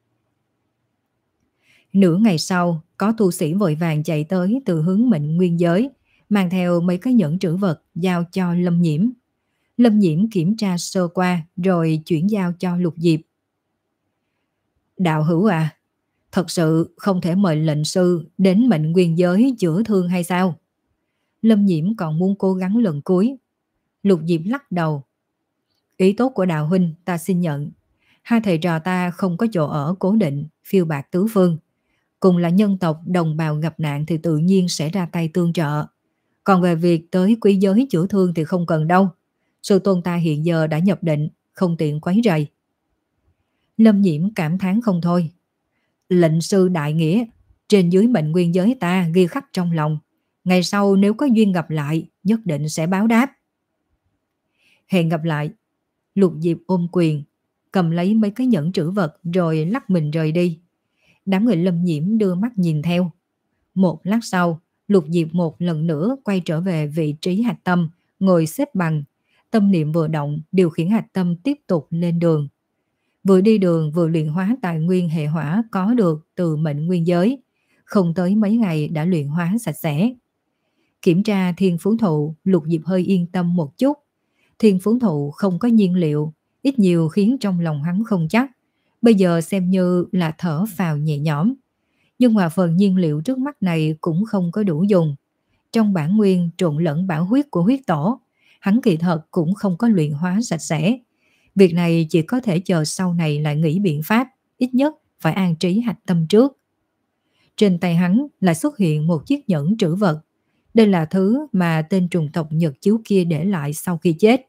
Nửa ngày sau, có tu sĩ vội vàng chạy tới từ hướng Mệnh Nguyên giới, mang theo mấy cái nhẫn trữ vật giao cho Lâm Nhiễm. Lâm Nhiễm kiểm tra sơ qua rồi chuyển giao cho Lục Diệp. Đạo hữu à, thật sự không thể mời lệnh sư đến Mệnh Nguyên giới chữa thương hay sao? Lâm Nhiễm còn muốn cố gắng lần cuối. Lục Diệp lắc đầu. Ý tốt của đạo huynh ta xin nhận. Hai thầy trò ta không có chỗ ở cố định, phiêu bạt tứ phương. Cùng là nhân tộc đồng bào gặp nạn thì tự nhiên sẽ ra tay tương trợ. Còn về việc tới quý giới chữa thương thì không cần đâu. Sư tôn ta hiện giờ đã nhập định, không tiện quấy rầy. Lâm Nhiễm cảm thán không thôi. Lệnh sư đại nghĩa, trên dưới Mệnh Nguyên giới ta ghi khắc trong lòng. Ngày sau nếu có duyên gặp lại, nhất định sẽ báo đáp. Hẹn gặp lại. Lục Diệp ôm quyền, cầm lấy mấy cái nhẫn trữ vật rồi lắc mình rời đi. Đám người Lâm Nhiễm đưa mắt nhìn theo. Một lát sau, Lục Diệp một lần nữa quay trở về vị trí hạch tâm, ngồi xếp bằng. Tâm niệm vừa động, điều khiển hạch tâm tiếp tục lên đường. Vừa đi đường vừa luyện hóa tài nguyên hệ hỏa có được từ Mệnh Nguyên giới. Không tới mấy ngày đã luyện hóa sạch sẽ. Kiểm tra thiên phú thụ, Lục Diệp hơi yên tâm một chút. Thiên phú thụ không có nhiên liệu, ít nhiều khiến trong lòng hắn không chắc. Bây giờ xem như là thở phào nhẹ nhõm. Nhưng mà phần nhiên liệu trước mắt này cũng không có đủ dùng. Trong bản nguyên trộn lẫn bảo huyết của huyết tổ, hắn kỳ thật cũng không có luyện hóa sạch sẽ. Việc này chỉ có thể chờ sau này lại nghĩ biện pháp, ít nhất phải an trí hạch tâm trước. Trên tay hắn lại xuất hiện một chiếc nhẫn trữ vật. Đây là thứ mà tên trùng tộc Nhật Chiếu kia để lại sau khi chết.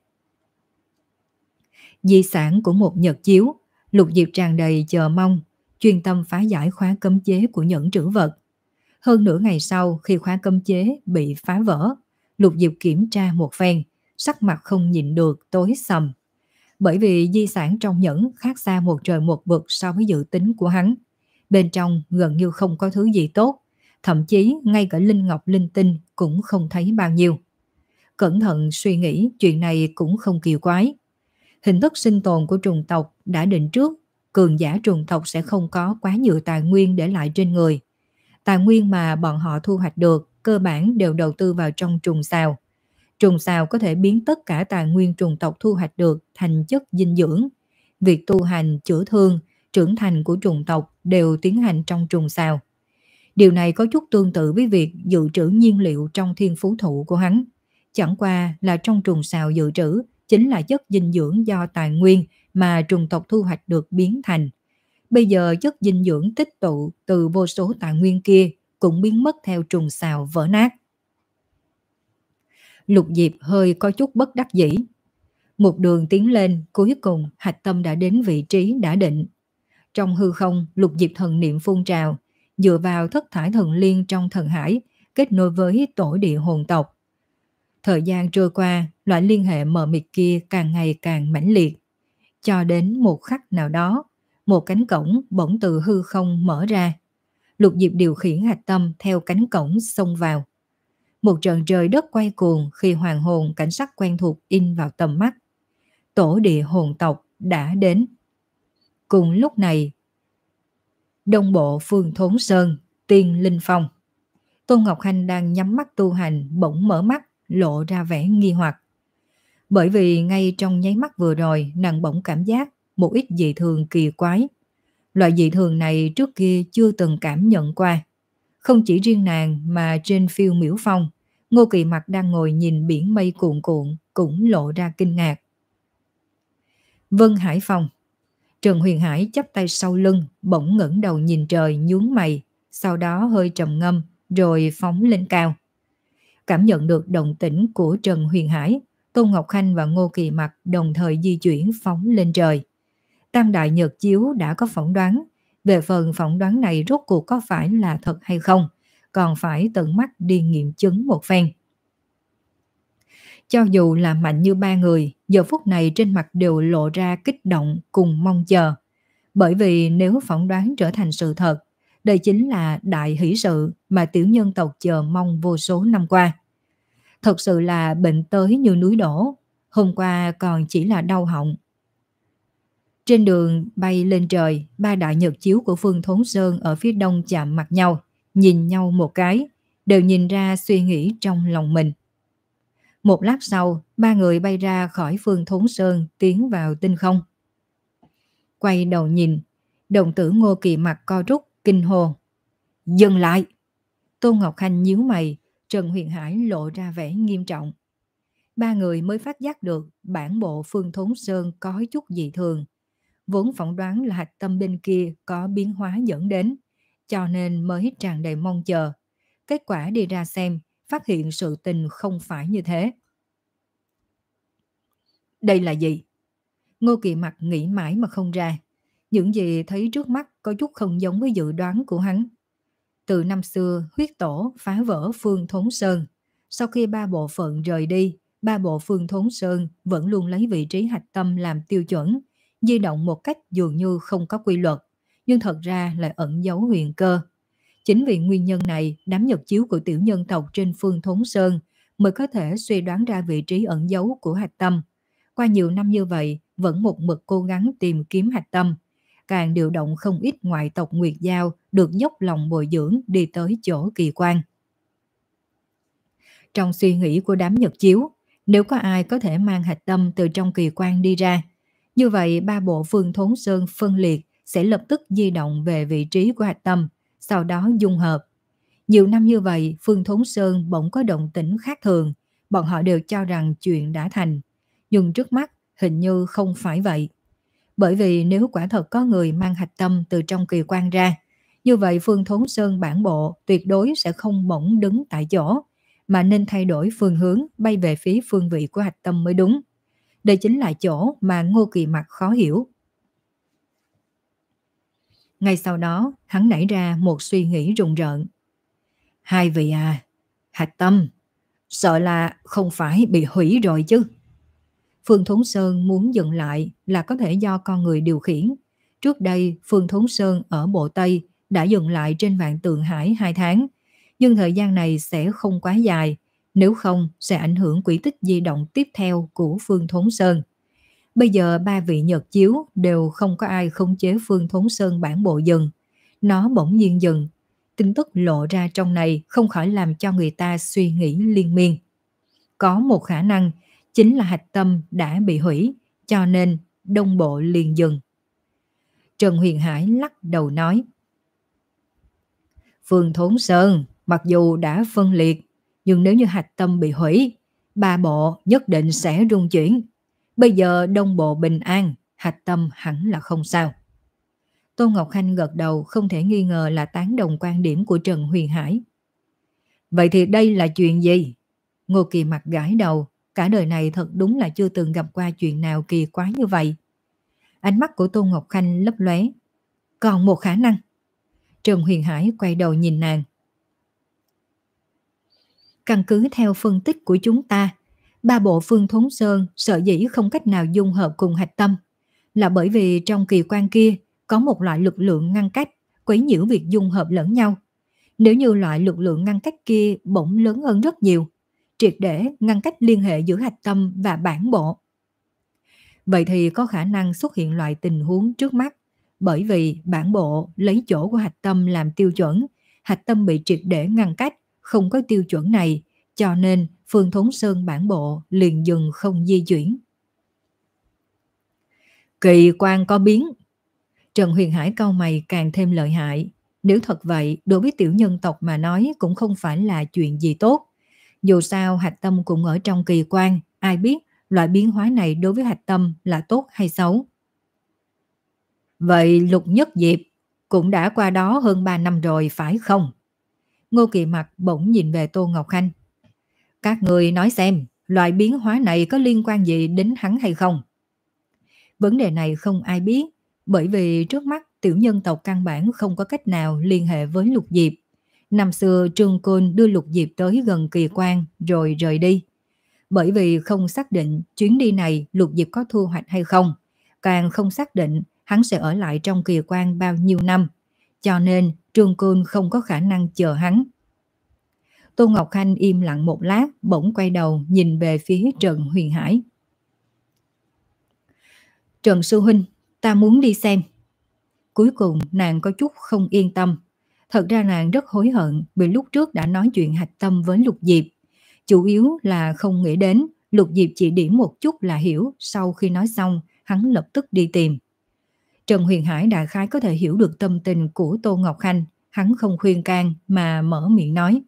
Di sản của một Nhật Chiếu, Lục Diệp tràn đầy chờ mong, chuyên tâm phá giải khóa cấm chế của nhẫn trữ vật. Hơn nửa ngày sau khi khóa cấm chế bị phá vỡ, Lục Diệp kiểm tra một phen, sắc mặt không nhịn được tối sầm. Bởi vì di sản trong nhẫn khác xa một trời một vực so với dự tính của hắn. Bên trong gần như không có thứ gì tốt, thậm chí ngay cả linh ngọc linh tinh cũng không thấy bao nhiêu. Cẩn thận suy nghĩ, chuyện này cũng không kỳ quái. Hình thức sinh tồn của trùng tộc đã định trước, cường giả trùng tộc sẽ không có quá nhiều tài nguyên để lại trên người. Tài nguyên mà bọn họ thu hoạch được cơ bản đều đầu tư vào trong trùng sào. Trùng sào có thể biến tất cả tài nguyên trùng tộc thu hoạch được thành chất dinh dưỡng. Việc tu hành, chữa thương, trưởng thành của trùng tộc đều tiến hành trong trùng sào. Điều này có chút tương tự với việc dự trữ nhiên liệu trong thiên phú thụ của hắn. Chẳng qua là trong trùng sào dự trữ chính là chất dinh dưỡng do tài nguyên mà trùng tộc thu hoạch được biến thành. Bây giờ chất dinh dưỡng tích tụ từ vô số tài nguyên kia cũng biến mất theo trùng sào vỡ nát. Lục Diệp hơi có chút bất đắc dĩ. Một đường tiến lên, cuối cùng hạch tâm đã đến vị trí đã định. Trong hư không, Lục Diệp thần niệm phun trào, dựa vào thất thải thần liên trong thần hải, kết nối với tổ địa hồn tộc. Thời gian trôi qua, loại liên hệ mờ mịt kia càng ngày càng mãnh liệt. Cho đến một khắc nào đó, một cánh cổng bỗng từ hư không mở ra. Lục Diệp điều khiển hạch tâm theo cánh cổng xông vào. Một trận trời đất quay cuồng khi hoàng hồn cảnh sắc quen thuộc in vào tầm mắt. Tổ địa hồn tộc đã đến. Cùng lúc này, đông bộ phương Thốn Sơn, Tiên Linh Phong. Tôn Ngọc Hanh đang nhắm mắt tu hành bỗng mở mắt, lộ ra vẻ nghi hoặc. Bởi vì ngay trong nháy mắt vừa rồi, nàng bỗng cảm giác một ít dị thường kỳ quái. Loại dị thường này trước kia chưa từng cảm nhận qua. Không chỉ riêng nàng mà trên phiêu miễu phong, Ngô Kỳ Mặc đang ngồi nhìn biển mây cuộn cuộn cũng lộ ra kinh ngạc. Vân Hải Phong. Trần Huyền Hải chắp tay sau lưng, bỗng ngẩng đầu nhìn trời nhướng mày, sau đó hơi trầm ngâm rồi phóng lên cao. Cảm nhận được động tĩnh của Trần Huyền Hải, Tôn Ngọc Khanh và Ngô Kỳ Mặc đồng thời di chuyển phóng lên trời. Tam đại nhật chiếu đã có phỏng đoán, về phần phỏng đoán này rốt cuộc có phải là thật hay không, còn phải tận mắt đi nghiệm chứng một phen. Cho dù là mạnh như ba người, giờ phút này trên mặt đều lộ ra kích động cùng mong chờ. Bởi vì nếu phỏng đoán trở thành sự thật, đây chính là đại hỷ sự mà tiểu nhân tộc chờ mong vô số năm qua. Thật sự là bệnh tới như núi đổ, hôm qua còn chỉ là đau họng. Trên đường bay lên trời, ba đại nhật chiếu của Phương Thốn Sơn ở phía đông chạm mặt nhau, nhìn nhau một cái, đều nhìn ra suy nghĩ trong lòng mình. Một lát sau, ba người bay ra khỏi Phương Thốn Sơn tiến vào tinh không. Quay đầu nhìn, đồng tử Ngô Kỳ mặt co rút, kinh hồn. Dừng lại! Tôn Ngọc Khanh nhíu mày, Trần Huyền Hải lộ ra vẻ nghiêm trọng. Ba người mới phát giác được bản bộ Phương Thốn Sơn có chút dị thường. Vốn phỏng đoán là hạch tâm bên kia có biến hóa dẫn đến, cho nên mới tràn đầy mong chờ. Kết quả đi ra xem, phát hiện sự tình không phải như thế. Đây là gì? Ngô Kỳ Mặc nghĩ mãi mà không ra. Những gì thấy trước mắt có chút không giống với dự đoán của hắn. Từ năm xưa, huyết tổ phá vỡ Phương Thốn Sơn. Sau khi ba bộ phận rời đi, ba bộ Phương Thốn Sơn vẫn luôn lấy vị trí hạch tâm làm tiêu chuẩn, di động một cách dường như không có quy luật, nhưng thật ra lại ẩn giấu huyền cơ. Chính vì nguyên nhân này, đám nhật chiếu của tiểu nhân tộc trên Phương Thốn Sơn mới có thể suy đoán ra vị trí ẩn giấu của hạch tâm. Qua nhiều năm như vậy, vẫn một mực cố gắng tìm kiếm hạch tâm. Càng điều động không ít ngoại tộc Nguyệt Giao được dốc lòng bồi dưỡng đi tới chỗ kỳ quan. Trong suy nghĩ của đám nhật chiếu, nếu có ai có thể mang hạch tâm từ trong kỳ quan đi ra, như vậy ba bộ Phương Thốn Sơn phân liệt sẽ lập tức di động về vị trí của hạch tâm, sau đó dung hợp. Nhiều năm như vậy, Phương Thốn Sơn bỗng có động tĩnh khác thường, bọn họ đều cho rằng chuyện đã thành. Nhưng trước mắt hình như không phải vậy. Bởi vì nếu quả thật có người mang hạch tâm từ trong kỳ quan ra, như vậy Phương Thốn Sơn bản bộ tuyệt đối sẽ không bỗng đứng tại chỗ, mà nên thay đổi phương hướng bay về phía phương vị của hạch tâm mới đúng. Đây chính là chỗ mà Ngô Kỳ Mặc khó hiểu. Ngay sau đó, hắn nảy ra một suy nghĩ rùng rợn. Hai vị à, hạch tâm, sợ là không phải bị hủy rồi chứ. Phương Thốn Sơn muốn dừng lại là có thể do con người điều khiển. Trước đây, Phương Thốn Sơn ở Bộ Tây đã dừng lại trên Vạn Tượng Hải hai tháng, nhưng thời gian này sẽ không quá dài, nếu không sẽ ảnh hưởng quỹ tích di động tiếp theo của Phương Thốn Sơn. Bây giờ ba vị nhật chiếu đều không có ai khống chế Phương Thốn Sơn bản bộ dừng. Nó bỗng nhiên dừng. Tin tức lộ ra trong này không khỏi làm cho người ta suy nghĩ liên miên. Có một khả năng chính là hạch tâm đã bị hủy, cho nên đông bộ liền dừng. Trần Huyền Hải lắc đầu nói. Phương Thốn Sơn mặc dù đã phân liệt, nhưng nếu như hạch tâm bị hủy, ba bộ nhất định sẽ rung chuyển. Bây giờ đông bộ bình an, hạch tâm hẳn là không sao. Tôn Ngọc Khanh gật đầu, không thể nghi ngờ là tán đồng quan điểm của Trần Huyền Hải. Vậy thì đây là chuyện gì? Ngô Kỳ Mặc gãi đầu, cả đời này thật đúng là chưa từng gặp qua chuyện nào kỳ quái như vậy. Ánh mắt của Tôn Ngọc Khanh lấp lóe. Còn một khả năng. Trần Huyền Hải quay đầu nhìn nàng. Căn cứ theo phân tích của chúng ta, ba bộ Phương Thốn Sơn sợ dĩ không cách nào dung hợp cùng hạch tâm, là bởi vì trong kỳ quan kia có một loại lực lượng ngăn cách, quấy nhiễu việc dung hợp lẫn nhau. Nếu như loại lực lượng ngăn cách kia bỗng lớn hơn rất nhiều, triệt để ngăn cách liên hệ giữa hạch tâm và bản bộ. Vậy thì có khả năng xuất hiện loại tình huống trước mắt, bởi vì bản bộ lấy chỗ của hạch tâm làm tiêu chuẩn, hạch tâm bị triệt để ngăn cách, không có tiêu chuẩn này, cho nên Phương Thốn Sơn bản bộ liền dừng không di chuyển. Kỳ quan có biến. Trần Huyền Hải cau mày càng thêm lợi hại. Nếu thật vậy, đối với tiểu nhân tộc mà nói cũng không phải là chuyện gì tốt. Dù sao hạch tâm cũng ở trong kỳ quan, ai biết loại biến hóa này đối với hạch tâm là tốt hay xấu. Vậy Lục Nhất Diệp cũng đã qua đó hơn ba năm rồi phải không? Ngô Kỳ Mặc bỗng nhìn về Tô Ngọc Khanh. Các người nói xem, loại biến hóa này có liên quan gì đến hắn hay không? Vấn đề này không ai biết, Bởi vì trước mắt tiểu nhân tộc căn bản không có cách nào liên hệ với Lục Diệp. Năm xưa Trương Côn đưa Lục Diệp tới gần Kỳ Quan rồi rời đi. Bởi vì không xác định chuyến đi này Lục Diệp có thu hoạch hay không, càng không xác định hắn sẽ ở lại trong Kỳ Quan bao nhiêu năm, cho nên Trương Côn không có khả năng chờ hắn. Tô Ngọc Khanh im lặng một lát, bỗng quay đầu nhìn về phía Trần Huyền Hải. Trần sư huynh, ta muốn đi xem. Cuối cùng nàng có chút không yên tâm. Thật ra nàng rất hối hận vì lúc trước đã nói chuyện hạch tâm với Lục Diệp. Chủ yếu là không nghĩ đến Lục Diệp chỉ điểm một chút là hiểu, sau khi nói xong hắn lập tức đi tìm. Trần Huyền Hải đại khái có thể hiểu được tâm tình của Tô Ngọc Khanh, hắn không khuyên can mà mở miệng nói.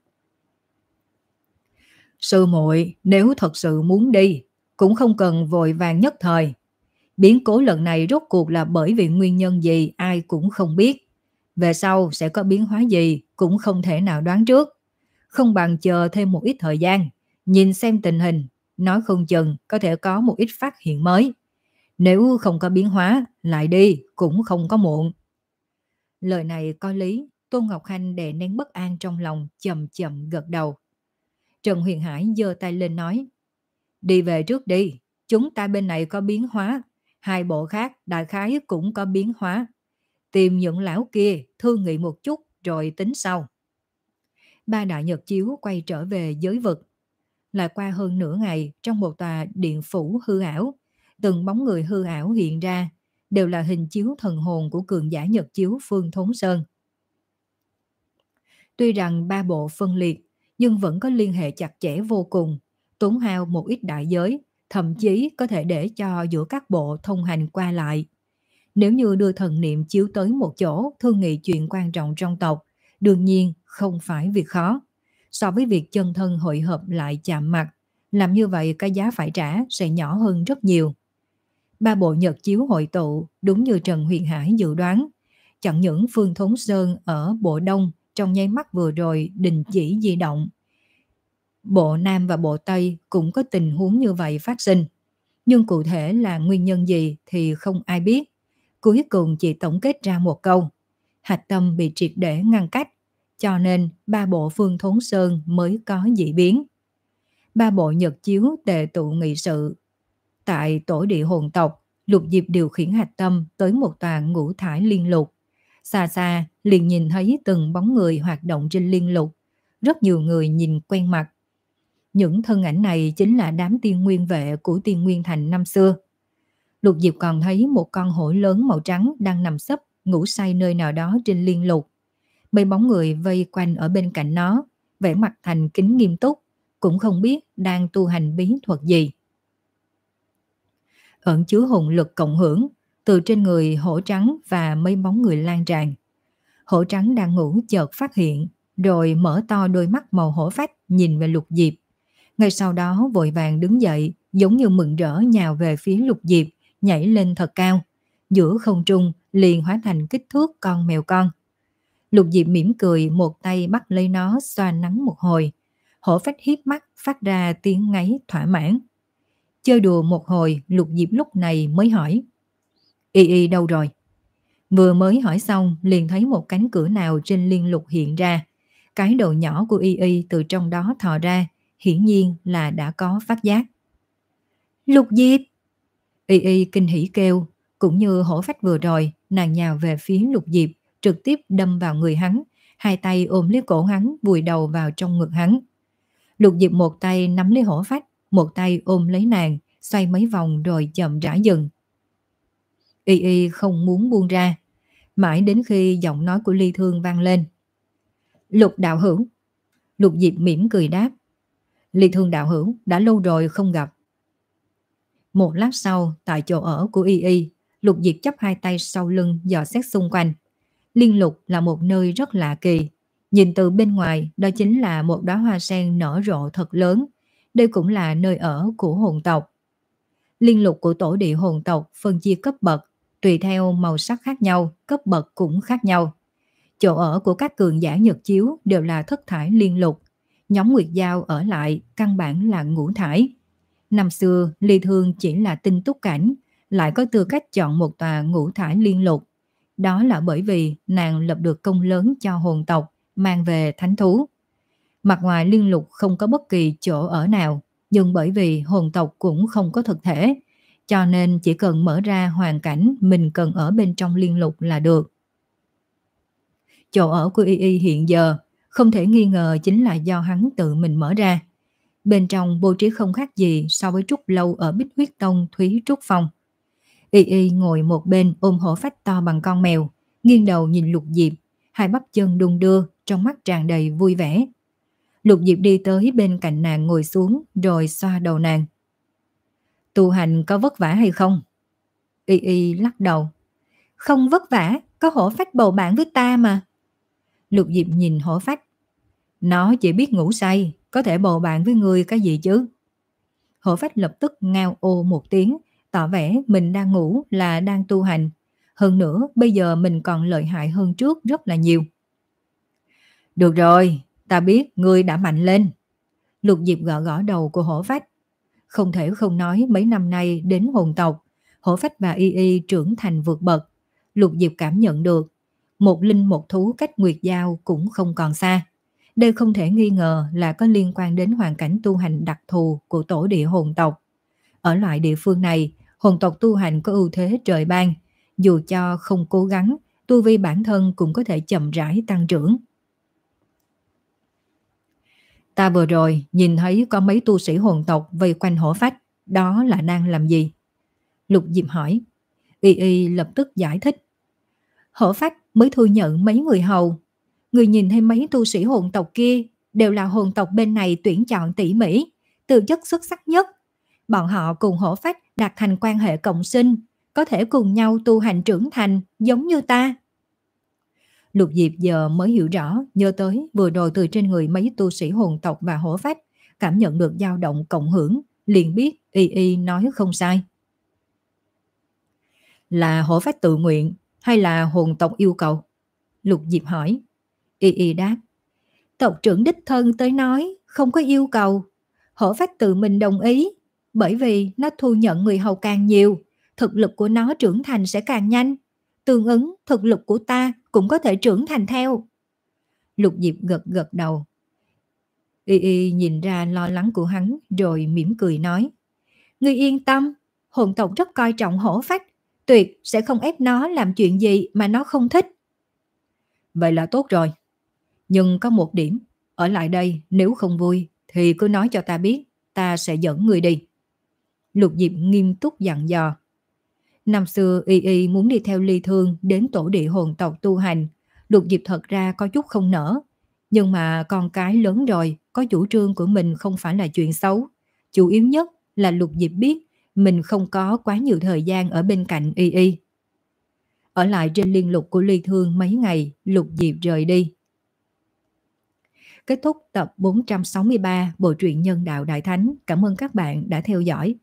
Sư muội, nếu thật sự muốn đi, cũng không cần vội vàng nhất thời. Biến cố lần này rốt cuộc là bởi vì nguyên nhân gì ai cũng không biết. Về sau sẽ có biến hóa gì cũng không thể nào đoán trước. Không bằng chờ thêm một ít thời gian, nhìn xem tình hình, nói không chừng có thể có một ít phát hiện mới. Nếu không có biến hóa, lại đi cũng không có muộn. Lời này có lý, Tôn Ngọc Khanh đè nén bất an trong lòng, chậm chậm gật đầu. Trần Huyền Hải giơ tay lên nói, đi về trước đi, chúng ta bên này có biến hóa, hai bộ khác đại khái cũng có biến hóa. Tìm những lão kia thương nghị một chút rồi tính sau. Ba đại nhật chiếu quay trở về giới vực. Lại qua hơn nửa ngày, trong một tòa điện phủ hư ảo, từng bóng người hư ảo hiện ra, đều là hình chiếu thần hồn của cường giả nhật chiếu Phương Thốn Sơn. Tuy rằng ba bộ phân liệt, nhưng vẫn có liên hệ chặt chẽ vô cùng, tốn hao một ít đại giới, thậm chí có thể để cho giữa các bộ thông hành qua lại. Nếu như đưa thần niệm chiếu tới một chỗ thương nghị chuyện quan trọng trong tộc, đương nhiên không phải việc khó. So với việc chân thân hội hợp lại chạm mặt, làm như vậy cái giá phải trả sẽ nhỏ hơn rất nhiều. Ba bộ nhật chiếu hội tụ, đúng như Trần Huyền Hải dự đoán. Chẳng những Phương Thốn Sơn ở bộ đông trong nháy mắt vừa rồi đình chỉ di động. Bộ Nam và bộ Tây cũng có tình huống như vậy phát sinh. Nhưng cụ thể là nguyên nhân gì thì không ai biết. Cuối cùng chỉ tổng kết ra một câu. Hạch tâm bị triệt để ngăn cách, cho nên ba bộ Phương Thốn Sơn mới có dị biến. Ba bộ nhật chiếu tề tụ nghị sự. Tại tổ địa hồn tộc, Lục Diệp điều khiển hạch tâm tới một tòa ngũ thải liên lục. Xa xa liền nhìn thấy từng bóng người hoạt động trên liên lục. Rất nhiều người nhìn quen mặt. Những thân ảnh này chính là đám tiên nguyên vệ của tiên nguyên thành năm xưa. Lục Diệp còn thấy một con hổ lớn màu trắng đang nằm sấp ngủ say nơi nào đó trên liên lục. Mấy bóng người vây quanh ở bên cạnh nó, vẻ mặt thành kính nghiêm túc, cũng không biết đang tu hành bí thuật gì. Ẩn chứa hồn lực cộng hưởng từ trên người hổ trắng và mấy bóng người lan tràn. Hổ trắng đang ngủ chợt phát hiện, rồi mở to đôi mắt màu hổ phách nhìn về Lục Diệp. Ngay sau đó vội vàng đứng dậy, giống như mừng rỡ nhào về phía Lục Diệp, nhảy lên thật cao. Giữa không trung liền hóa thành kích thước con mèo con. Lục Diệp mỉm cười, một tay bắt lấy nó xoa nắn một hồi. Hổ phách hiếp mắt phát ra tiếng ngáy thỏa mãn. Chơi đùa một hồi, Lục Diệp lúc này mới hỏi, Y Y đâu rồi? Vừa mới hỏi xong liền thấy một cánh cửa nào trên liên lục hiện ra. Cái đầu nhỏ của Y Y từ trong đó thò ra, hiển nhiên là đã có phát giác. Lục Diệp! Y Y kinh hỉ kêu, cũng như hổ phách vừa rồi, nàng nhào về phía Lục Diệp, trực tiếp đâm vào người hắn, hai tay ôm lấy cổ hắn, vùi đầu vào trong ngực hắn. Lục Diệp một tay nắm lấy hổ phách, một tay ôm lấy nàng, xoay mấy vòng rồi chậm rãi dừng. Y Y không muốn buông ra, mãi đến khi giọng nói của Ly Thương vang lên. Lục đạo hữu! Lục Diệp mỉm cười đáp. Ly Thương đạo hữu, đã lâu rồi không gặp. Một lát sau, tại chỗ ở của Y Y, Lục Diệp chắp hai tay sau lưng dò xét xung quanh. Liên lục là một nơi rất lạ kỳ. Nhìn từ bên ngoài, đó chính là một đóa hoa sen nở rộ thật lớn. Đây cũng là nơi ở của hồn tộc. Liên lục của tổ địa hồn tộc phân chia cấp bậc, tùy theo màu sắc khác nhau, cấp bậc cũng khác nhau. Chỗ ở của các cường giả nhật chiếu đều là thất thải liên lục. Nhóm Nguyệt Giao ở lại căn bản là ngũ thải. Năm xưa, Ly Thương chỉ là tinh túc cảnh, lại có tư cách chọn một tòa ngũ thải liên lục. Đó là bởi vì nàng lập được công lớn cho hồn tộc, mang về thánh thú. Mặt ngoài liên lục không có bất kỳ chỗ ở nào, nhưng bởi vì hồn tộc cũng không có thực thể, cho nên chỉ cần mở ra hoàn cảnh mình cần ở bên trong liên lục là được. Chỗ ở của Y Y hiện giờ không thể nghi ngờ chính là do hắn tự mình mở ra. Bên trong bố trí không khác gì so với Trúc Lâu ở Bích Huyết Tông Thúy Trúc Phong. Y Y ngồi một bên ôm hổ phách to bằng con mèo, nghiêng đầu nhìn Lục Diệp, hai bắp chân đung đưa, trong mắt tràn đầy vui vẻ. Lục Diệp đi tới bên cạnh nàng ngồi xuống rồi xoa đầu nàng. Tu hành có vất vả hay không? Y Y lắc đầu. Không vất vả, có hổ phách bầu bạn với ta mà. Lục Diệp nhìn hổ phách. Nó chỉ biết ngủ say, có thể bầu bạn với người cái gì chứ? Hổ phách lập tức ngao ô một tiếng, tỏ vẻ mình đang ngủ là đang tu hành. Hơn nữa bây giờ mình còn lợi hại hơn trước rất là nhiều. Được rồi, ta biết ngươi đã mạnh lên. Lục Diệp gõ gõ đầu của hổ phách. Không thể không nói mấy năm nay đến hồn tộc, hổ phách và Y Y trưởng thành vượt bậc. Lục Diệp cảm nhận được, một linh một thú cách Nguyệt Giao cũng không còn xa. Đây không thể nghi ngờ là có liên quan đến hoàn cảnh tu hành đặc thù của tổ địa hồn tộc. Ở loại địa phương này, hồn tộc tu hành có ưu thế trời ban, dù cho không cố gắng, tu vi bản thân cũng có thể chậm rãi tăng trưởng. Ta vừa rồi nhìn thấy có mấy tu sĩ hồn tộc vây quanh hổ phách, đó là đang làm gì? Lục Diệp hỏi. Y Y lập tức giải thích. Hổ phách mới thu nhận mấy người hầu. Người nhìn thấy mấy tu sĩ hồn tộc kia đều là hồn tộc bên này tuyển chọn tỉ mỉ, tư chất xuất sắc nhất. Bọn họ cùng hổ phách đạt thành quan hệ cộng sinh, có thể cùng nhau tu hành trưởng thành giống như ta. Lục Diệp giờ mới hiểu rõ, nhớ tới vừa rồi từ trên người mấy tu sĩ hồn tộc và hổ phách, cảm nhận được dao động cộng hưởng, liền biết Y Y nói không sai. Là hổ phách tự nguyện hay là hồn tộc yêu cầu? Lục Diệp hỏi. Y Y đáp. Tộc trưởng đích thân tới nói, không có yêu cầu. Hổ phách tự mình đồng ý, bởi vì nó thu nhận người hầu càng nhiều, thực lực của nó trưởng thành sẽ càng nhanh. Tương ứng, thực lực của ta cũng có thể trưởng thành theo. Lục Diệp gật gật đầu. Y Y nhìn ra lo lắng của hắn rồi mỉm cười nói. Ngươi yên tâm, hồn tộc rất coi trọng hổ phách, tuyệt sẽ không ép nó làm chuyện gì mà nó không thích. Vậy là tốt rồi. Nhưng có một điểm, ở lại đây nếu không vui thì cứ nói cho ta biết, ta sẽ dẫn người đi. Lục Diệp nghiêm túc dặn dò. Năm xưa Y Y muốn đi theo Ly Thương đến tổ địa hồn tộc tu hành, Lục Diệp thật ra có chút không nỡ. Nhưng mà con cái lớn rồi, có chủ trương của mình không phải là chuyện xấu. Chủ yếu nhất là Lục Diệp biết mình không có quá nhiều thời gian ở bên cạnh Y Y. Ở lại trên liên lục của Ly Thương mấy ngày, Lục Diệp rời đi. Kết thúc tập bốn trăm sáu mươi ba Bộ truyện Nhân Đạo Đại Thánh. Cảm ơn các bạn đã theo dõi.